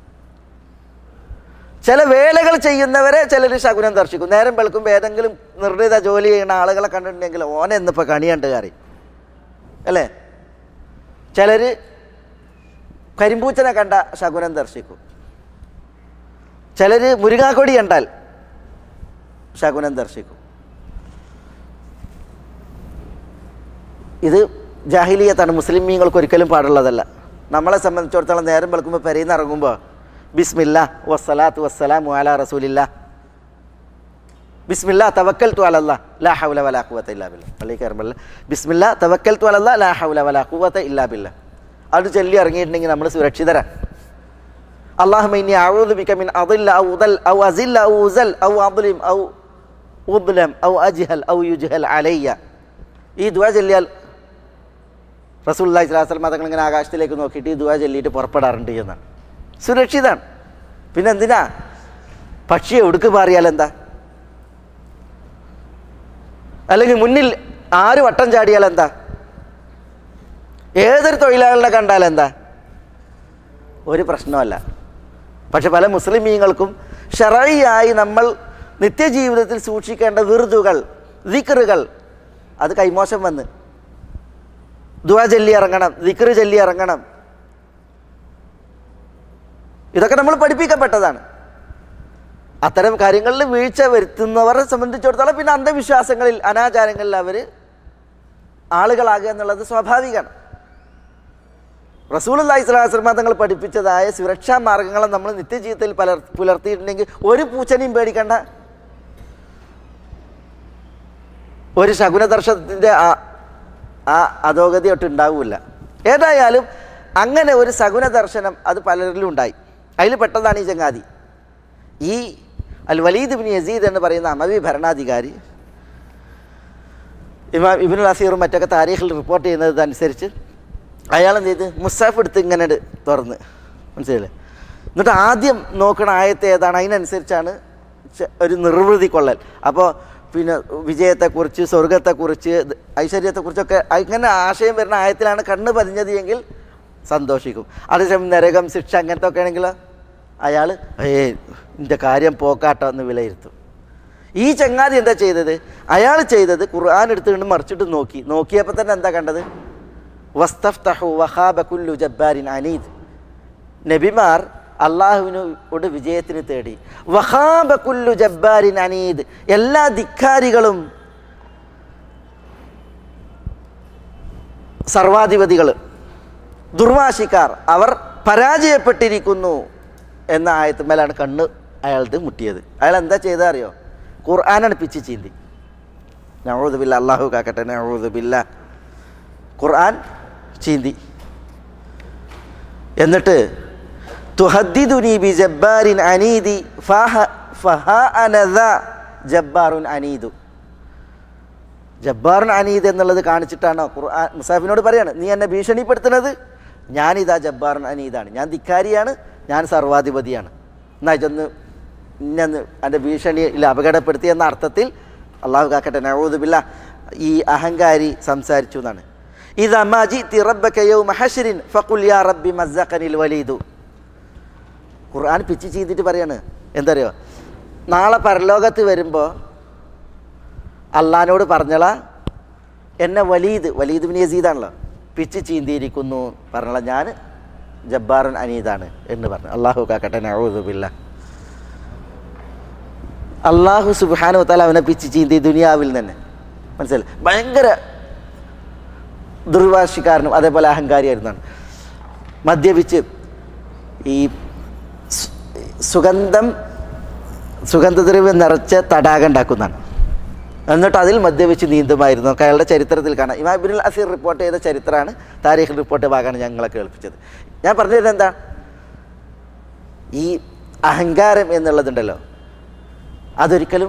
ചില വേലകൾ ചെയ്യുന്നവരെ ചിലർ ശകുനം ദർശിക്കും. നേരം വെളുക്കുമ്പോൾ ഏതെങ്കിലും നിർണിത ജോലി ചെയ്യുന്ന ആളുകളെ കണ്ടിട്ടുണ്ടെങ്കിൽ ഓനെ എന്നിപ്പോൾ കണിയണ്ട് കയറി അല്ലേ. ചിലർ കരിമ്പൂച്ചനെ കണ്ട ശകുനം ദർശിക്കും, ചിലർ മുരിങ്ങാക്കൊടി കണ്ടാൽ ശകുനം ദർശിക്കും. ഇത് ജാഹിലിയത്താണ്, മുസ്ലിമീങ്ങൾക്ക് ഒരിക്കലും പാടുള്ളതല്ല. നമ്മളെ സംബന്ധിച്ചിടത്തോളം നേരം വെളുക്കുമ്പോൾ പെരയിൽ നിന്ന് ഇറങ്ങുമ്പോൾ ബിസ്മില്ലാ വസ്സലാത്തു വസ്സലാമു അലാ റസൂലില്ലാ, ബിസ്മില്ലാ തവക്കൽതു അലല്ലാ ലാ ഹൗല വലാ ഖുവത ഇല്ലാ ബില്ലാ. പള്ളി കയറുമ്പോൾ ബിസ്മില്ലാ തവക്കൽതു അലല്ലാ ലാ ഹൗല വലാ ഖുവത ഇല്ലാ ബില്ലാ അത് ചൊല്ലി ഇറങ്ങിയിട്ടുണ്ടെങ്കിൽ നമ്മൾ സുരക്ഷിതരാണ്. അല്ലാഹുമ്മ ഇന്നി അഊദു ബിക മിൻ അദില്ല ഔ ഉദൽ ഔ അസില്ല ഔ ഉസൽ ഔ അദ്ലിം ഔ ഉദ്ലം ഔ അജ്ഹൽ ഔ യുജ്ഹൽ അലയ്യ. ഈ ദുആ ചൊല്ലിയാൽ റസൂലുള്ളാഹി സ്വല്ലല്ലാഹു അലൈഹി വസല്ലം തങ്ങൾ ഇങ്ങനെ ആകാശത്തിലേക്ക് നോക്കിയിട്ട് ഈ ദുആ ചൊല്ലിയിട്ട് പുറപ്പെടാറുണ്ട് എന്നാണ്. സുരക്ഷിതാണ്. പിന്നെ എന്തിനാ പക്ഷിയെ ഒടുക്ക് പാറിയാൽ എന്താ? അല്ലെങ്കിൽ മുന്നിൽ ആര് വട്ടം ചാടിയാൽ എന്താ? ഏതൊരു തൊഴിലാളികളെ കണ്ടാൽ എന്താ? ഒരു പ്രശ്നമല്ല. പക്ഷെ പല മുസ്ലിമീങ്ങൾക്കും ശറഈയായി നമ്മൾ നിത്യജീവിതത്തിൽ സൂക്ഷിക്കേണ്ട വിർദുകൾ, ദിക്റുകൾ അത് കൈമോശം വന്ന് ദുആ ചൊല്ലി ഇറങ്ങണം, ദിക്ർ ചൊല്ലി ഇറങ്ങണം. ഇതൊക്കെ നമ്മൾ പഠിപ്പിക്കപ്പെട്ടതാണ്. അത്തരം കാര്യങ്ങളിൽ വീഴ്ച വരുത്തുന്നവരെ സംബന്ധിച്ചിടത്തോളം പിന്നെ അന്ധവിശ്വാസങ്ങളിൽ, അനാചാരങ്ങളിൽ അവർ ആളുകളാകുക എന്നുള്ളത് സ്വാഭാവികമാണ്. റസൂലുള്ളാഹി സ്വല്ലല്ലാഹു അലൈഹി വസല്ലം തങ്ങൾ പഠിപ്പിച്ചതായ സുരക്ഷാ മാർഗങ്ങളെ നമ്മൾ നിത്യജീവിതത്തിൽ പലർ പുലർത്തിയിട്ടുണ്ടെങ്കിൽ ഒരു പൂച്ചനെയും പേടിക്കേണ്ട, ഒരു ശകുനദർശനത്തിൻ്റെ ആ ആ അധോഗതി ഒട്ട് ഉണ്ടാവില്ല. ഏതായാലും അങ്ങനെ ഒരു ശകുന ദർശനം അത് പലരിലും ഉണ്ടായി. അതിൽ പെട്ടതാണ് ഈ ചങ്ങാതി. ഈ അൽ വലീദ് ഇബ്നു യസീദ് എന്ന് പറയുന്ന അമവി ഭരണാധികാരി, ഇമാം ഇബ്നുൽ അസീറും മറ്റൊക്കെ താരീഖിൽ റിപ്പോർട്ട് ചെയ്യുന്നത് അനുസരിച്ച് അയാൾ എന്ത് ചെയ്ത് മുസ്ഹഫ് എടുത്ത് ഇങ്ങനെ തുറന്ന്, മനസ്സിലായില്ലേ? എന്നിട്ട് ആദ്യം നോക്കണ ആയത്ത് ഏതാണ് അതിനനുസരിച്ചാണ് ഒരു നിർവൃതി കൊള്ളൽ. അപ്പോൾ പിന്നെ വിജയത്തെക്കുറിച്ച്, സ്വർഗത്തെക്കുറിച്ച്, ഐശ്വര്യത്തെക്കുറിച്ചൊക്കെ ഇങ്ങനെ ആശയം വരുന്ന ആയത്തിലാണ് കണ്ണ് പതിഞ്ഞത് എങ്കിൽ സന്തോഷിക്കും. അതേസമയം നരകം, ശിക്ഷ അങ്ങനത്തെ ഒക്കെ ആണെങ്കിൽ അയാൾ ഏ എൻ്റെ കാര്യം പോക്കാട്ടോ എന്ന് വിലയിരുത്തും. ഈ ചങ്ങാതി എന്താ ചെയ്തത്? അയാൾ ചെയ്തത് ഖുർആൻ എടുത്തുകൊണ്ട് മറിച്ചിട്ട് നോക്കി. നോക്കിയപ്പോൾ തന്നെ എന്താ കണ്ടത്? വസ്തഫ്തഹു വഖാബ കുല്ലു ജബ്ബാരിൻ അനീദ്. നബിമാർ അള്ളാഹുവിനോട് വിജയത്തിന് തേടി. വഖാബ കുല്ലു ജബ്ബാരിൻ അനീദ്, എല്ലാ ധിക്കാരികളും സർവാധിപതികൾ, ദുർവാശിക്കാർ അവർ പരാജയപ്പെട്ടിരിക്കുന്നു എന്ന ആയത്തുമേലാണ് കണ്ണ് അയാളത് മുട്ടിയത്. അയാൾ എന്താ ചെയ്തത് അറിയോ? ഖുർആനാണ് പിച്ച് ചീന്തി. നഊദു ബില്ലാ, അള്ളാഹു കാക്കട്ടെ, നഊദു ബില്ലാ. ഖുർആൻ ചീന്തി. എന്നിട്ട് തുഹദ്ദിദുനി ബി ജബ്ബാരിൻ അനീദി ഫഹ ഫഹാ അനദ ജബ്ബാറുൻ അനീദു. ജബ്ബാറുൻ അനീദ് എന്നുള്ളത് കാണിച്ചിട്ടാണോ ഖുർആൻ മുസാഫിനോട് പറയാണ്, നീ എന്നെ ഭീഷണിപ്പെടുത്തുന്നത്? ഞാനിതാ ജബ്ബാറുൻ അനീദാണ്, ഞാൻ ധിക്കാരിയാണ്, ഞാൻ സർവാധിപതിയാണ്. എന്നാൽ ഇതൊന്ന് ഇന്നെന്ന് എൻ്റെ ഭീഷണിയിൽ അപകടപ്പെടുത്തി എന്ന അർത്ഥത്തിൽ അള്ളാഹു കാക്കട്ടെ നഊദു ബില്ലാഹ് ഈ അഹങ്കാരി സംസാരിച്ചു എന്നാണ്. ഇദാ മാ ജിഇതി റബ്ബക യൗമ ഹശ്രിൻ ഫഖുൽ യാ റബ്ബി മസ്സഖനിൽ വലീദു. ഖുർആൻ പിച്ച് ചെയ്തിട്ട് പറയാണ്, എന്തറിയോ, നാളെ പരലോകത്ത് വരുമ്പോൾ അള്ളാഹിനോട് പറഞ്ഞള എന്നെ വലീദ് വലീദ് ബിൻ യസീദാണല്ലോ പിച്ച് ചീന്തിയിരിക്കുന്നു പറഞ്ഞള, ഞാൻ ജബ്ബാറുൻ അനീദാണ് എന്ന് പറഞ്ഞു. അള്ളാഹു കാക്കട്ടെ നഊദു ബില്ലാഹ്. അള്ളാഹു സുബ്ഹാനഹു വ തആല അവനെ പിച്ച് ചീന്തി ദുനിയാവിൽ തന്നെ. മനസ്സിലായി, ഭയങ്കര ദുർവാശിക്കാരനും അതേപോലെ അഹങ്കാരിയായിരുന്നാണ്. മദ്യപിച്ച് ഈ സുഗന്ധം സുഗന്ധദ്രവ്യം നിറച്ച തടാകം ഉണ്ടാക്കുന്നതാണ്. എന്നിട്ട് അതിൽ മദ്യപിച്ച് നീന്തുമായിരുന്നു. അയാളുടെ ചരിത്രത്തിൽ കാണാം. ഇമാം ഇബ്നുൽ അസീർ റിപ്പോർട്ട് ചെയ്ത ചരിത്രമാണ്, താരീഖ് റിപ്പോർട്ട് ഭാഗമാണ് ഞങ്ങളെ കേൾപ്പിച്ചത്. ഞാൻ പറഞ്ഞത് എന്താ, ഈ അഹങ്കാരം എന്നുള്ളതുണ്ടല്ലോ, അതൊരിക്കലും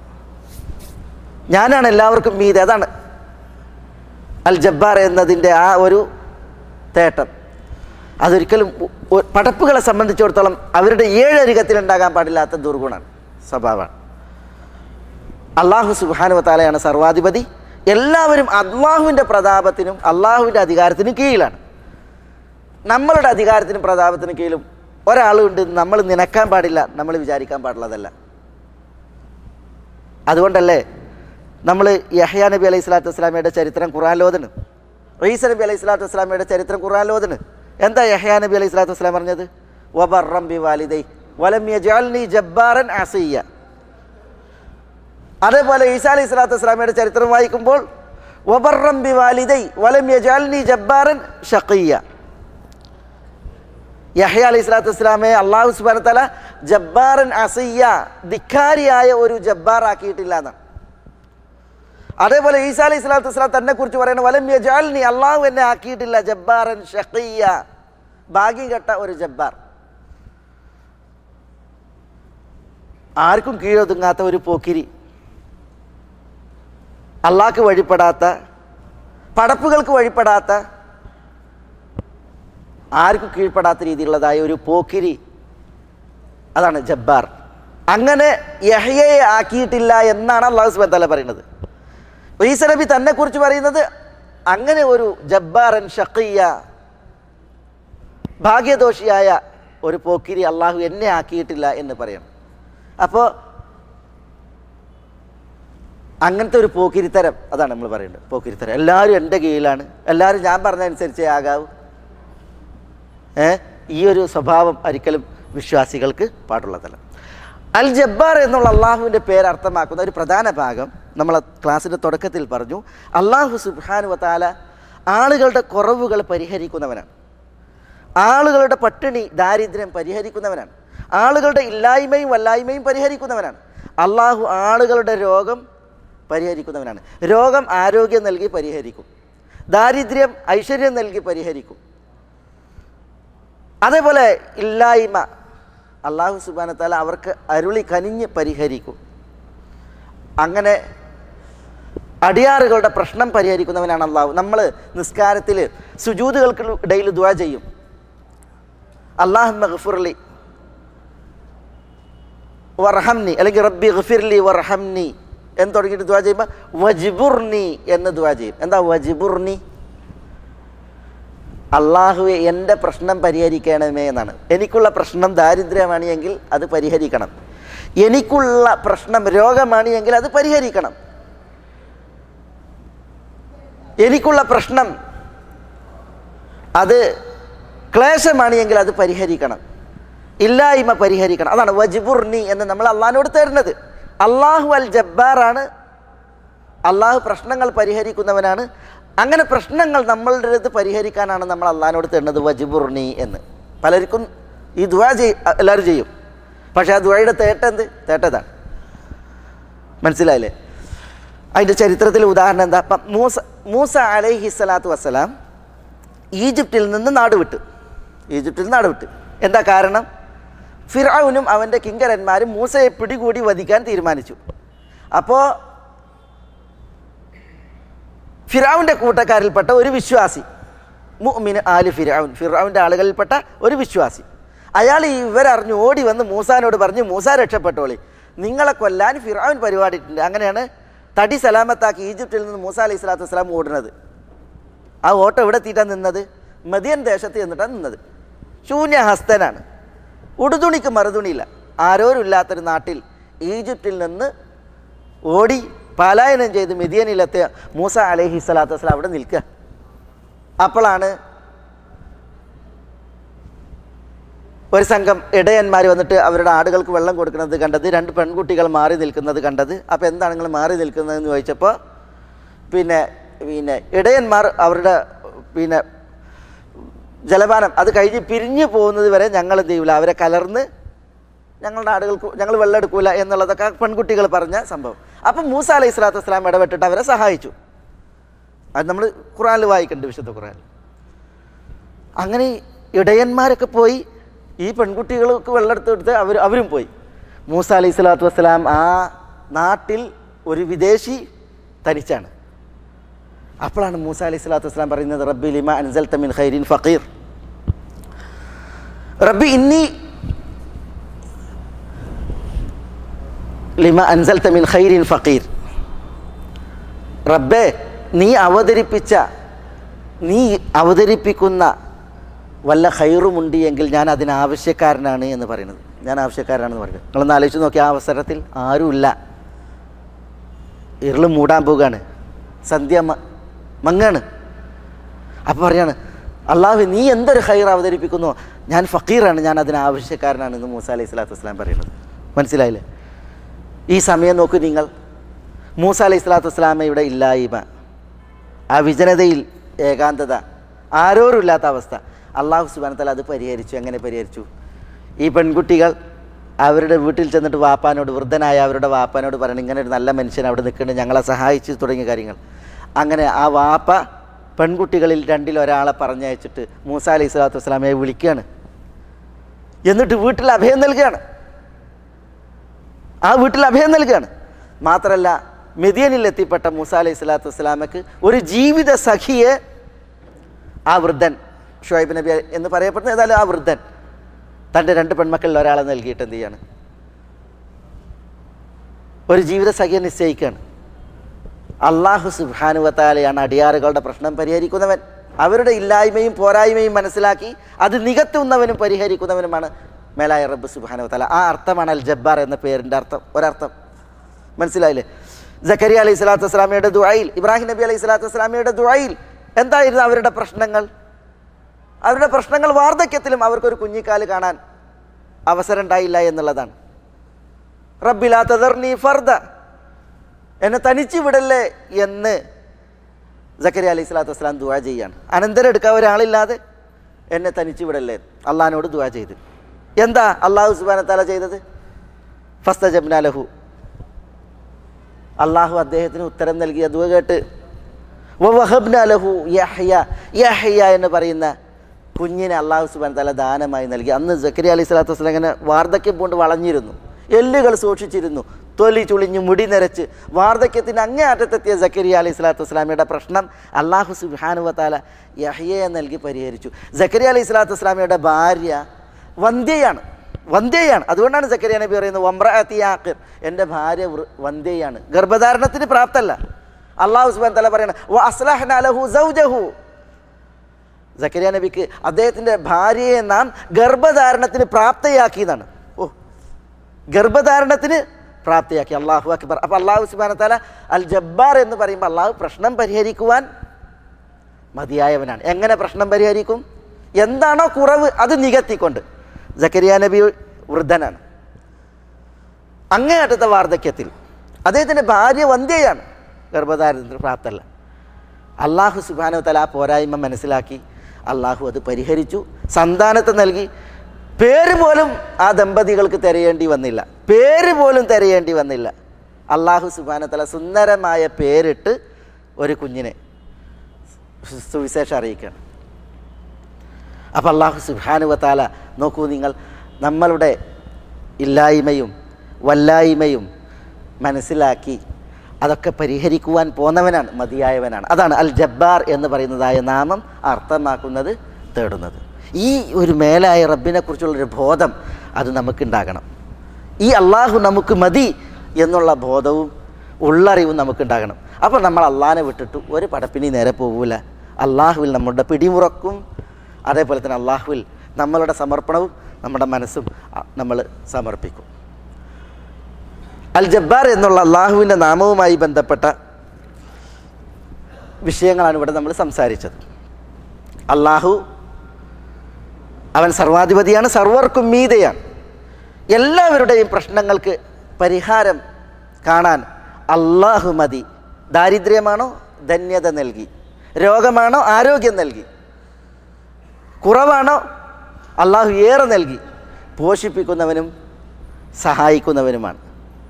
ഞാനാണ് എല്ലാവർക്കും മീതെ, അതാണ് അൽ ജബ്ബാർ എന്നതിൻ്റെ ആ ഒരു തേട്ടം. അതൊരിക്കലും പടപ്പുകളെ സംബന്ധിച്ചിടത്തോളം അവരുടെ ഏഴരികത്തിലുണ്ടാകാൻ പാടില്ലാത്ത ദുർഗുണമാണ്, സ്വഭാവമാണ്. അള്ളാഹു സുബ്ഹാനഹു വ തആലയാണ് സർവാധിപതി. എല്ലാവരും അള്ളാഹുവിൻ്റെ പ്രതാപത്തിനും അള്ളാഹുവിൻ്റെ അധികാരത്തിനും കീഴിലാണ്. നമ്മളുടെ അധികാരത്തിനും പ്രതാപത്തിനും കീഴിലും ഒരാളുണ്ട് നമ്മൾ നിനക്കാൻ പാടില്ല, നമ്മൾ വിചാരിക്കാൻ പാടുള്ളതല്ല. അതുകൊണ്ടല്ലേ നമ്മൾ യഹ്യാ നബി അലൈഹി സ്വലാത്തു വസ്സലാമയുടെ ചരിത്രം ഖുർആനിലോതണ്, ഈസ നബി അലൈഹി സ്വലാത്തു വസ്സലാമയുടെ ചരിത്രം ഖുർആനിലോതണ്. എന്താ യഹ്യാ നബി അലൈഹി സ്വലാത്തു വസ്സലാം പറഞ്ഞത്? വബർറൻ ബിവാലിദൈ വലം യജഅൽനി ജബ്ബാറൻ അസിയ്യ. അതേപോലെ ഈസാ അലൈഹി സ്വലാത്തു വസ്സലാമയുടെ ചരിത്രം വായിക്കുമ്പോൾ വബർറൻ ബിവാലിദൈ വലം യജഅൽനി ജബ്ബാറൻ ഷഖിയ്യ. യഹ്യാ അലൈഹി സ്വലാത്തു വസ്സലാമയെ അല്ലാഹു സുബ്ഹാനഹു വ തആല ജബ്ബാറൻ അസിയ്യ, ധിക്കാരിയായ ഒരു ജബ്ബാർ ആക്കിയിട്ടില്ല എന്നാണ്. അതേപോലെ ഈസാ അലൈഹി സ്വലാത്തു വസ്സലാം തന്നെ കുറിച്ച് പറയുന്നത് വലം യജഅൽനി, അള്ളാഹു എന്നെ ആക്കിയിട്ടില്ല ജബ്ബാറൻ ഷഖിയ്യ, ഭാഗ്യം കെട്ട ഒരു ജബ്ബാർ. ആർക്കും കീഴൊതുങ്ങാത്ത ഒരു പോക്കിരി, അള്ളാഹ്ക്ക് വഴിപ്പെടാത്ത, പടപ്പുകൾക്ക് വഴിപ്പെടാത്ത, ആർക്കും കീഴ്പ്പെടാത്ത രീതിയിലുള്ളതായ ഒരു പോക്കിരി, അതാണ് ജബ്ബാർ. അങ്ങനെ യഹ്യയെ ആക്കിയിട്ടില്ല എന്നാണ് അല്ലാഹു സുബ്ഹാനഹു വ തആല പറയുന്നത്. ഈസ നബി തന്നെ കുറിച്ച് പറയുന്നത് അങ്ങനെ ഒരു ജബ്ബാറൻ ഷഖിയ്യ, ഭാഗ്യദോഷിയായ ഒരു പോക്കിരി അള്ളാഹു എന്നെ ആക്കിയിട്ടില്ല എന്ന് പറയണം. അപ്പോൾ അങ്ങനത്തെ ഒരു പോക്കിരിത്തരം, അതാണ് നമ്മൾ പറയേണ്ടത്. പോക്കിരിത്തരം, എല്ലാവരും എൻ്റെ കീഴിലാണ്, എല്ലാവരും ഞാൻ പറഞ്ഞതനുസരിച്ചേ ആകാവൂ. ഏ ഈ ഒരു സ്വഭാവം ഒരിക്കലും വിശ്വാസികൾക്ക് പാടുള്ളതല്ല. അൽ ജബ്ബാർ എന്നുള്ള അള്ളാഹുവിൻ്റെ പേര് അർത്ഥമാക്കുന്ന ഒരു പ്രധാന ഭാഗം നമ്മൾ ക്ലാസ്സിൻ്റെ തുടക്കത്തിൽ പറഞ്ഞു. അള്ളാഹു സുബ്ഹാനഹു വ തആല ആളുകളുടെ കുറവുകൾ പരിഹരിക്കുന്നവനാണ്, ആളുകളുടെ പട്ടിണി ദാരിദ്ര്യം പരിഹരിക്കുന്നവനാണ്, ആളുകളുടെ ഇല്ലായ്മയും വല്ലായ്മയും പരിഹരിക്കുന്നവനാണ്. അള്ളാഹു ആളുകളുടെ രോഗം പരിഹരിക്കുന്നവനാണ്. രോഗം ആരോഗ്യം നൽകി പരിഹരിക്കും, ദാരിദ്ര്യം ഐശ്വര്യം നൽകി പരിഹരിക്കും. അതേപോലെ ഇല്ലായ്മ അള്ളാഹു സുബ്ഹാനഹു വ തആല അവർക്ക് അരുളി കനിഞ്ഞ് പരിഹരിക്കും. അങ്ങനെ അടിയാറുകളുടെ പ്രശ്നം പരിഹരിക്കുന്നവനാണ് അള്ളാഹു. നമ്മൾ നിസ്കാരത്തിൽ സുജൂദുകൾക്ക് ഇടയിൽ ദുആ ചെയ്യും, അല്ലാഹുമ്മ ഗ്ഫിർലി വർഹംനി, അല്ലെങ്കിൽ റബ്ബി ഗ്ഫിർലി വർഹംനി എന്ന് തുടങ്ങിയിട്ട് ദുആ ചെയ്യുമ്പോൾ വജ്ബുർനി എന്ന് ദുആ ചെയ്യും. എന്താ വജ്ബുർനി? അള്ളാഹുവെ എൻ്റെ പ്രശ്നം പരിഹരിക്കണമേ എന്നാണ്. എനിക്കുള്ള പ്രശ്നം ദാരിദ്ര്യമാണ് എങ്കിൽ അത് പരിഹരിക്കണം, എനിക്കുള്ള പ്രശ്നം രോഗമാണ് എങ്കിൽ അത് പരിഹരിക്കണം, എനിക്കുള്ള പ്രശ്നം അത് ക്ലേശമാണ് എങ്കിൽ അത് പരിഹരിക്കണം, ഇല്ലായ്മ പരിഹരിക്കണം. അതാണ് വജ്ബുർനി എന്ന് നമ്മൾ അള്ളാഹിനോട് തരുന്നത്. അള്ളാഹു അൽ ജബ്ബാറാണ്, അള്ളാഹു പ്രശ്നങ്ങൾ പരിഹരിക്കുന്നവനാണ്. അങ്ങനെ പ്രശ്നങ്ങൾ നമ്മളുടെ അടുത്ത് പരിഹരിക്കാനാണ് നമ്മൾ അള്ളാഹിനോട് തരുന്നത് വജ്ബുർനി എന്ന്. പലർക്കും ഈ ദുആ ചെയ് എല്ലാവരും ചെയ്യും, പക്ഷേ ആ ദുആയുടെ തേട്ടെന്ത് തേട്ടതാണ്, മനസ്സിലായില്ലേ? അതിൻ്റെ ചരിത്രത്തിൽ ഉദാഹരണം എന്താ? അപ്പം മൂസ മൂസ അലൈഹി സ്വലാത്തു വസ്സലാം ഈജിപ്തിൽ നിന്ന് നാട് വിട്ടു. ഈജിപ്തിൽ നിന്ന് നാടുവിട്ട്. എന്താ കാരണം? ഫിർഔനും അവൻ്റെ കിങ്കരന്മാരും മൂസയെ പിടികൂടി വധിക്കാൻ തീരുമാനിച്ചു. അപ്പോൾ ഫിർഔൻ്റെ കൂട്ടക്കാരിൽപ്പെട്ട ഒരു വിശ്വാസി, മുഅ്മിൻ ആലി ഫിർഔൻ, ഫിർഔൻ്റെ ആളുകളിൽപ്പെട്ട ഒരു വിശ്വാസി, അയാൾ ഇവരറിഞ്ഞു ഓടി വന്ന് മൂസാനോട് പറഞ്ഞു, മൂസ രക്ഷപ്പെട്ടോളി, നിങ്ങളെ കൊല്ലാൻ ഫിർഔൻ പരിപാടിയിട്ടുണ്ട്. അങ്ങനെയാണ് തടി സലാമത്താക്കി ഈജിപ്തിൽ നിന്ന് മൂസ അലൈഹി സ്വലാത്തു വസ്സലാം ഓടുന്നത്. ആ ഓട്ടം എവിടെ എത്തിയിട്ടാണ് നിന്നത്? മദിയൻ ദേശത്ത് എന്നിട്ടാണ് നിന്നത്. ശൂന്യഹസ്തനാണ്, ഉടുതുണിക്ക് മറുതുണിയില്ല. ആരോരുമില്ലാത്തൊരു നാട്ടിൽ ഈജിപ്തിൽ നിന്ന് ഓടി പലായനം ചെയ്ത് മദിയനിലെത്തിയ മൂസ അലൈഹി സ്വലാത്തു വസ്സലാം അവിടെ നിൽക്കുക. അപ്പോഴാണ് ഒരു സംഘം ഇടയന്മാർ വന്നിട്ട് അവരുടെ ആടുകൾക്ക് വെള്ളം കൊടുക്കുന്നത് കണ്ടത്, രണ്ട് പെൺകുട്ടികൾ മാറി നിൽക്കുന്നത് കണ്ടത്. അപ്പോൾ എന്താണ് നിങ്ങൾ മാറി നിൽക്കുന്നതെന്ന് ചോദിച്ചപ്പോൾ പിന്നെ പിന്നെ ഇടയന്മാർ അവരുടെ പിന്നെ ജലപാനം അത് കഴിഞ്ഞ് പിരിഞ്ഞു പോകുന്നത് വരെ ഞങ്ങൾ എന്ത് ചെയ്യില്ല, അവരെ കലർന്ന് ഞങ്ങളുടെ ആടുകൾക്ക് ഞങ്ങൾ വെള്ളം എടുക്കൂല എന്നുള്ളതൊക്കെ പെൺകുട്ടികൾ പറഞ്ഞ സംഭവം. അപ്പം മൂസ അലൈഹി സ്വലാത്തു വസ്സലാം ഇടപെട്ടിട്ട് അവരെ സഹായിച്ചു. അത് നമ്മൾ ഖുർആനിൽ വായിക്കുന്നുണ്ട്, വിശുദ്ധ ഖുർആനിൽ. അങ്ങനെ ഇടയന്മാരൊക്കെ പോയി ഈ പെൺകുട്ടികൾക്ക് വെള്ളം എടുത്തെടുത്ത് അവർ അവരും പോയി. മൂസ അലൈഹി സ്വലാത്തു വസ്സലാം ആ നാട്ടിൽ ഒരു വിദേശി തനിച്ചാണ്. അപ്പോഴാണ് മൂസ അലൈഹി സ്വലാത്തു വസ്സലാം പറയുന്നത്, റബ്ബി ലിമ അൻസൽത മിൻ ഖൈരിൻ ഫഖീർ, റബ്ബി ഇന്നി ലിമ അൻസൽത മിൻ ഖൈരിൻ ഫഖീർ, റബ്ബേ നീ അവതരിപ്പിച്ച നീ അവതരിപ്പിക്കുന്ന വല്ല ഖൈറുമുണ്ട് എങ്കിൽ ഞാൻ അതിന് ആവശ്യക്കാരനാണ് എന്ന് പറയുന്നത്. ഞാൻ ആവശ്യക്കാരനാണെന്ന് പറയുന്നത് നിങ്ങളൊന്ന് ആലോചിച്ച് നോക്കി. ആ അവസരത്തിൽ ആരുമില്ല, ഇരുള് മൂടാൻ പോവുകയാണ്, സന്ധ്യ മങ്ങാണ്. അപ്പോൾ പറയാണ്, അള്ളാഹു നീ എന്തൊരു ഖൈർ അവതരിപ്പിക്കുന്നു, ഞാൻ ഫക്കീറാണ്, ഞാൻ അതിന് ആവശ്യക്കാരനാണെന്ന് മൂസ അലൈഹി സ്വലാത്തു വസ്സലാം പറയുന്നത്. മനസ്സിലായില്ലേ? ഈ സമയം നോക്കൂ നിങ്ങൾ, മൂസ അലൈഹി സ്വലാത്തു വസ്സലാമയുടെ ഇല്ലായ്മ, ആ വിജനതയിൽ ഏകാന്തത, ആരോരുമില്ലാത്ത അവസ്ഥ, അള്ളാഹു സുബ്ഹാനഹു വ തആല അത് പരിഹരിച്ചു. എങ്ങനെ പരിഹരിച്ചു? ഈ പെൺകുട്ടികൾ അവരുടെ വീട്ടിൽ ചെന്നിട്ട് വാപ്പാനോട്, വൃദ്ധനായ അവരുടെ വാപ്പാനോട് പറയണം, ഇങ്ങനെ ഒരു നല്ല മനുഷ്യൻ അവിടെ നിൽക്കുന്നുണ്ട്, ഞങ്ങളെ സഹായിച്ചു തുടങ്ങിയ കാര്യങ്ങൾ. അങ്ങനെ ആ വാപ്പ പെൺകുട്ടികളിൽ രണ്ടിൽ ഒരാളെ പറഞ്ഞയച്ചിട്ട് മൂസ അലൈഹി സ്വലാത്തു വസ്സലാമയെ വിളിക്കുകയാണ്. എന്നിട്ട് വീട്ടിൽ അഭയം നൽകുകയാണ്. ആ വീട്ടിൽ അഭയം നൽകുകയാണ്. മാത്രമല്ല, മദിയനിൽ എത്തിപ്പെട്ട മൂസ അലൈഹി സ്വലാത്തു വസ്സലാമക്ക് ഒരു ജീവിത സഖിയെ ആ വൃദ്ധൻ, ഷുഐബ് നബി എന്ന് പറയപ്പെടുന്ന ഏതായാലും ആ വൃദ്ധൻ തൻ്റെ രണ്ട് പെൺമക്കളിൽ ഒരാളെ നൽകിയിട്ട് എന്ത് ചെയ്യാണ്? ഒരു ജീവിത സഖിയെ നിശ്ചയിക്കുകയാണ്. അള്ളാഹു സുബ്ഹാനഹു വ തആലയാണ് അടിയാറുകളുടെ പ്രശ്നം പരിഹരിക്കുന്നവൻ. അവരുടെ ഇല്ലായ്മയും പോരായ്മയും മനസ്സിലാക്കി അത് നികത്തുന്നവനും പരിഹരിക്കുന്നവനുമാണ് മേലായ റബ്ബ് സുബ്ഹാനഹു വ തആല. ആ അർത്ഥമാണ് അൽ ജബ്ബാർ എന്ന പേരിൻ്റെ അർത്ഥം. ഒരർത്ഥം മനസ്സിലായില്ലേ? സക്കരിയ അലൈഹി സ്വലാത്തു വസ്സലാമയുടെ ദുആയിൽ, ഇബ്രാഹിം നബി അലൈഹി സ്വലാത്തു വസ്സലാമയുടെ ദുആയിൽ എന്തായിരുന്നു അവരുടെ പ്രശ്നങ്ങൾ? അവരുടെ പ്രശ്നങ്ങൾ വാർദ്ധക്യത്തിലും അവർക്കൊരു കുഞ്ഞിക്കാല് കാണാൻ അവസരം ഉണ്ടായില്ല എന്നുള്ളതാണ്. റബ്ബി ലാ തദർനി ഫർദ, എന്നെ തനിച്ചു വിടല്ലേ എന്ന് സക്കരിയ അലൈഹി സ്വലാത്തു വസ്സലാം ദുആ ചെയ്യാണ്. അനന്തരം എടുക്കാൻ ഒരാളില്ലാതെ എന്നെ തനിച്ചു വിടല്ലേ അള്ളാഹിനോട് ദുആ ചെയ്ത്. എന്താ അള്ളാഹു സുബ്ഹാനഹു വ തആല ചെയ്തത്? ഫസ്തജബ്നാ ലഹു, അള്ളാഹു അദ്ദേഹത്തിന് ഉത്തരം നൽകിയ ദുആ കേട്ട് വവഹബ്നാ ലഹു യഹ്യ, യഹ്യ എന്ന് പറയുന്ന കുഞ്ഞിനെ അള്ളാഹു സുബ്ഹാനഹു വ തആല ദാനമായി നൽകി. അന്ന് സക്കരിയ അലൈഹി സ്വലാത്തു വസ്സലാം ഇങ്ങനെ വാർദ്ധക്യം കൊണ്ട് വളഞ്ഞിരുന്നു, എല്ലുകൾ സൂക്ഷിച്ചിരുന്നു, തൊലി ചുളിഞ്ഞ് മുടി നിറച്ച് വാർദ്ധക്യത്തിന് അങ്ങേ അറ്റത്തെത്തിയ സക്കരിയ അലൈഹി സ്വലാത്തു വസ്സലാമയുടെ പ്രശ്നം അള്ളാഹു സുബ്ഹാനഹു വ തആല യഹ്യയെ നൽകി പരിഹരിച്ചു. സക്കരിയ അലൈഹി സ്വലാത്തു വസ്സലാമയുടെ ഭാര്യ വന്ധ്യയാണ്, വന്ധ്യയാണ്. അതുകൊണ്ടാണ് സക്കരിയ നബി പറയുന്നത് വംറഅതി ആഖിർ, എൻ്റെ ഭാര്യ വന്ധ്യയാണ്, ഗർഭധാരണത്തിന് പ്രാപ്തല്ല. അള്ളാഹു സുബ്ഹാനഹു വ തആല പറയണം വ അസ്ലഹ്നാ ലഹു സൗജഹു, സക്കരിയ നബിക്ക് അദ്ദേഹത്തിൻ്റെ ഭാര്യയെ നാം ഗർഭധാരണത്തിന് പ്രാപ്തയാക്കിയതാണ്. ഓ, ഗർഭധാരണത്തിന് പ്രാപ്തിയാക്കി. അള്ളാഹു അക്ബർ. അപ്പോൾ അള്ളാഹു സുബ്ഹാനഹു വ തആല അൽ ജബ്ബാർ എന്ന് പറയുമ്പോൾ അള്ളാഹു പ്രശ്നം പരിഹരിക്കുവാൻ മതിയായവനാണ്. എങ്ങനെ പ്രശ്നം പരിഹരിക്കും? എന്താണോ കുറവ് അത് നികത്തിക്കൊണ്ട്. സക്കരിയ നബി വൃദ്ധനാണ്, അങ്ങേയറ്റത്തെ വാർദ്ധക്യത്തിൽ, അദ്ദേഹത്തിൻ്റെ ഭാര്യ വന്ധ്യയാണ്, ഗർഭധാരണത്തിന് പ്രാപ്തല്ല. അള്ളാഹു സുബ്ഹാനഹു വ തആല ആ പോരായ്മ മനസ്സിലാക്കി അള്ളാഹു അത് പരിഹരിച്ചു, സന്താനത്തെ നൽകി. പേര് പോലും ആ ദമ്പതികൾക്ക് തിരയേണ്ടി വന്നില്ല, പേര് പോലും തിരയേണ്ടി വന്നില്ല. അള്ളാഹു സുബ്ഹാനഹു വ തആല സുന്ദരമായ പേരിട്ട് ഒരു കുഞ്ഞിനെ സുവിശേഷം അറിയിക്കുകയാണ്. അപ്പോൾ അല്ലാഹു സുബ്ഹാനഹു വ തആല നോക്കൂ നിങ്ങൾ, നമ്മളുടെ ഇല്ലായ്മയും വല്ലായ്മയും മനസ്സിലാക്കി അതൊക്കെ പരിഹരിക്കുവാൻ പോന്നവനാണ്, മതിയായവനാണ്. അതാണ് അൽ ജബ്ബാർ എന്ന് പറയുന്നതായ നാമം അർത്ഥമാക്കുന്നത്, തേടുന്നത്. ഈ ഒരു മേലായ റബ്ബിനെ കുറിച്ചുള്ളൊരു ബോധം അത് നമുക്കുണ്ടാകണം. ഈ അള്ളാഹു നമുക്ക് മതി എന്നുള്ള ബോധവും ഉള്ളറിവും നമുക്കുണ്ടാകണം. അപ്പോൾ നമ്മൾ അള്ളാഹിനെ വിട്ടിട്ട് ഒരു പടപ്പിനി നേരെ പോകൂല. അള്ളാഹുവിൽ നമ്മളുടെ പിടിമുറക്കും, അതേപോലെ തന്നെ അള്ളാഹുവിൽ നമ്മളുടെ സമർപ്പണവും നമ്മുടെ മനസ്സും നമ്മൾ സമർപ്പിക്കും. അൽ ജബ്ബാർ എന്നുള്ള അള്ളാഹുവിൻ്റെ നാമവുമായി ബന്ധപ്പെട്ട വിഷയങ്ങളാണ് ഇവിടെ നമ്മൾ സംസാരിച്ചത്. അള്ളാഹു അവൻ സർവാധിപതിയാണ്, സർവർക്കും മീതെയാണ്. എല്ലാവരുടെയും പ്രശ്നങ്ങൾക്ക് പരിഹാരം കാണാൻ അള്ളാഹു മതി. ദാരിദ്ര്യമാണോ ധന്യത നൽകി, രോഗമാണോ ആരോഗ്യം നൽകി, കുറവാണോ അള്ളാഹു ഏറെ നൽകി, പോഷിപ്പിക്കുന്നവനും സഹായിക്കുന്നവനുമാണ്.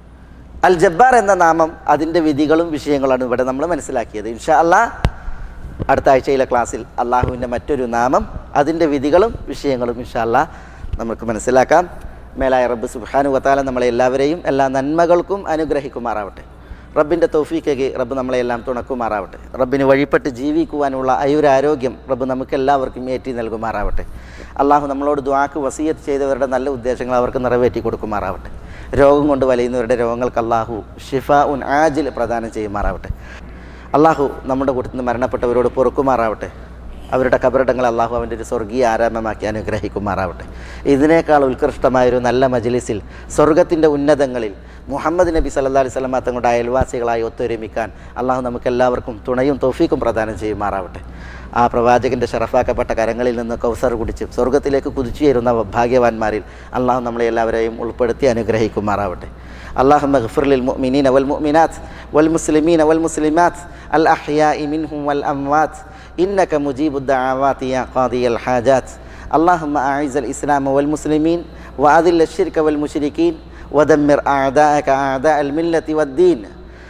അൽ ജബ്ബാർ എന്ന നാമം അതിൻ്റെ വിധികളും വിഷയങ്ങളാണ് ഇവിടെ നമ്മൾ മനസ്സിലാക്കിയത്. ഇൻഷാ അല്ലാഹ് അടുത്ത ആഴ്ചയിലെ ക്ലാസ്സിൽ അള്ളാഹുവിൻ്റെ മറ്റൊരു നാമം അതിൻ്റെ വിധികളും വിഷയങ്ങളും ഇൻഷാ അല്ലാഹ് നമുക്ക് മനസ്സിലാക്കാം. മേലായ റബ്ബ് സുബ്ഹാനഹു വ തആല നമ്മളെ എല്ലാവരെയും എല്ലാ നന്മകൾക്കും അനുഗ്രഹിക്കുമാറാവട്ടെ. റബ്ബിൻ്റെ തൗഫീഖ് റബ്ബ് നമ്മളെല്ലാം തുണക്കുമാറാവട്ടെ. റബ്ബിന് വഴിപ്പെട്ട് ജീവിക്കുവാനുള്ള ആയുരാരോഗ്യം റബ്ബ് നമുക്കെല്ലാവർക്കും ഏറ്റി നൽകുമാറാവട്ടെ. അള്ളാഹു നമ്മളോട് ദുആക്ക് വസിയത്ത് ചെയ്തവരുടെ നല്ല ഉദ്ദേശങ്ങൾ അവർക്ക് നിറവേറ്റി കൊടുക്കുമാറാവട്ടെ. രോഗം കൊണ്ട് വലയുന്നവരുടെ രോഗങ്ങൾക്ക് അള്ളാഹു ഷിഫാ ഉൻ ആജിൽ പ്രദാനം ചെയ്യുമാറാവട്ടെ. അള്ളാഹു നമ്മുടെ കൂട്ടത്തിൽ നിന്ന് മരണപ്പെട്ടവരോട് പൊറുക്കുമാറാവട്ടെ. അവരുടെ കബറിടങ്ങൾ അള്ളാഹു അവൻ്റെ ഒരു സ്വർഗീയ ആരാമമാക്കി അനുഗ്രഹിക്കുമാറാവട്ടെ. ഇതിനേക്കാൾ ഉത്കൃഷ്ടമായൊരു നല്ല മജ്ലിസിൽ സ്വർഗത്തിൻ്റെ ഉന്നതങ്ങളിൽ മുഹമ്മദ് നബി സല്ലല്ലാഹു അലൈഹി വസല്ലം തങ്ങളുടെ അയൽവാസികളായി ഒത്തൊരുമിക്കാൻ അള്ളാഹു നമുക്കെല്ലാവർക്കും തുണയും തൗഫീഖും പ്രദാനം ചെയ്യുമാറാവട്ടെ. ആ പ്രവാചകൻ്റെ ഷറഫാക്കപ്പെട്ട കരങ്ങളിൽ നിന്ന് കൗസർ കുടിച്ച് സ്വർഗത്തിലേക്ക് കുതിച്ചുയരുന്ന ഭാഗ്യവാന്മാരിൽ അള്ളാഹു നമ്മളെ എല്ലാവരെയും ഉൾപ്പെടുത്തി അനുഗ്രഹിക്കുമാറാവട്ടെ. اللهم اغفر للمؤمنين والمؤمنات والمسلمين والمسلمات الأحياء منهم والأموات إنك مجيب الدعوات يا قاضي الحاجات. اللهم أعز الإسلام والمسلمين وأذل الشرك والمشركين ودمر أعداءك أعداء الملة والدين.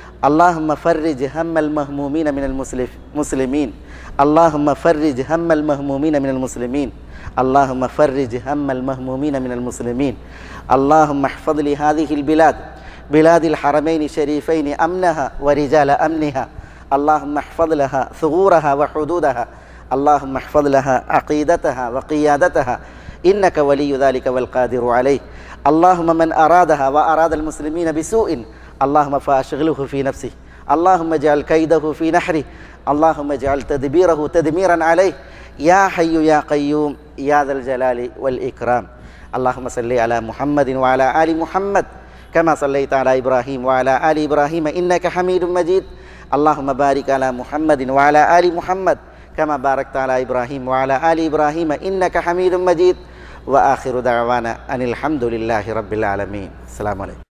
اللهم فرج هم المهمومين من المسلمين. اللهم فرج هم المهمومين من المسلمين. اللهم فرج هم المهمومين من المسلمين. اللهم احفظ لهذه البلاد بلاد الحرمين الشريفين أمنها ورجال أمنها. اللهم احفظ لها ثغورها وحدودها. اللهم احفظ لها عقيدتها وقيادتها إنك ولي ذلك والقادر عليه. اللهم من أرادها وأراد المسلمين بسوء اللهم فأشغله في نفسه. اللهم اجعل كيده في نحره. اللهم اجعل تدبيره تدميرا عليه يا حي يا قيوم يا ذا الجلال والإكرام. اللهم صل على محمد وعلى آل محمد كما صليت على إبراهيم وعلى آل إبراهيم إنك حميد مجيد. اللهم بارك على محمد وعلى آل محمد كما باركت على إبراهيم وعلى آل إبراهيم إنك حميد مجيد. وآخر دعوانا أن الحمد لله رب العالمين. السلام عليكم.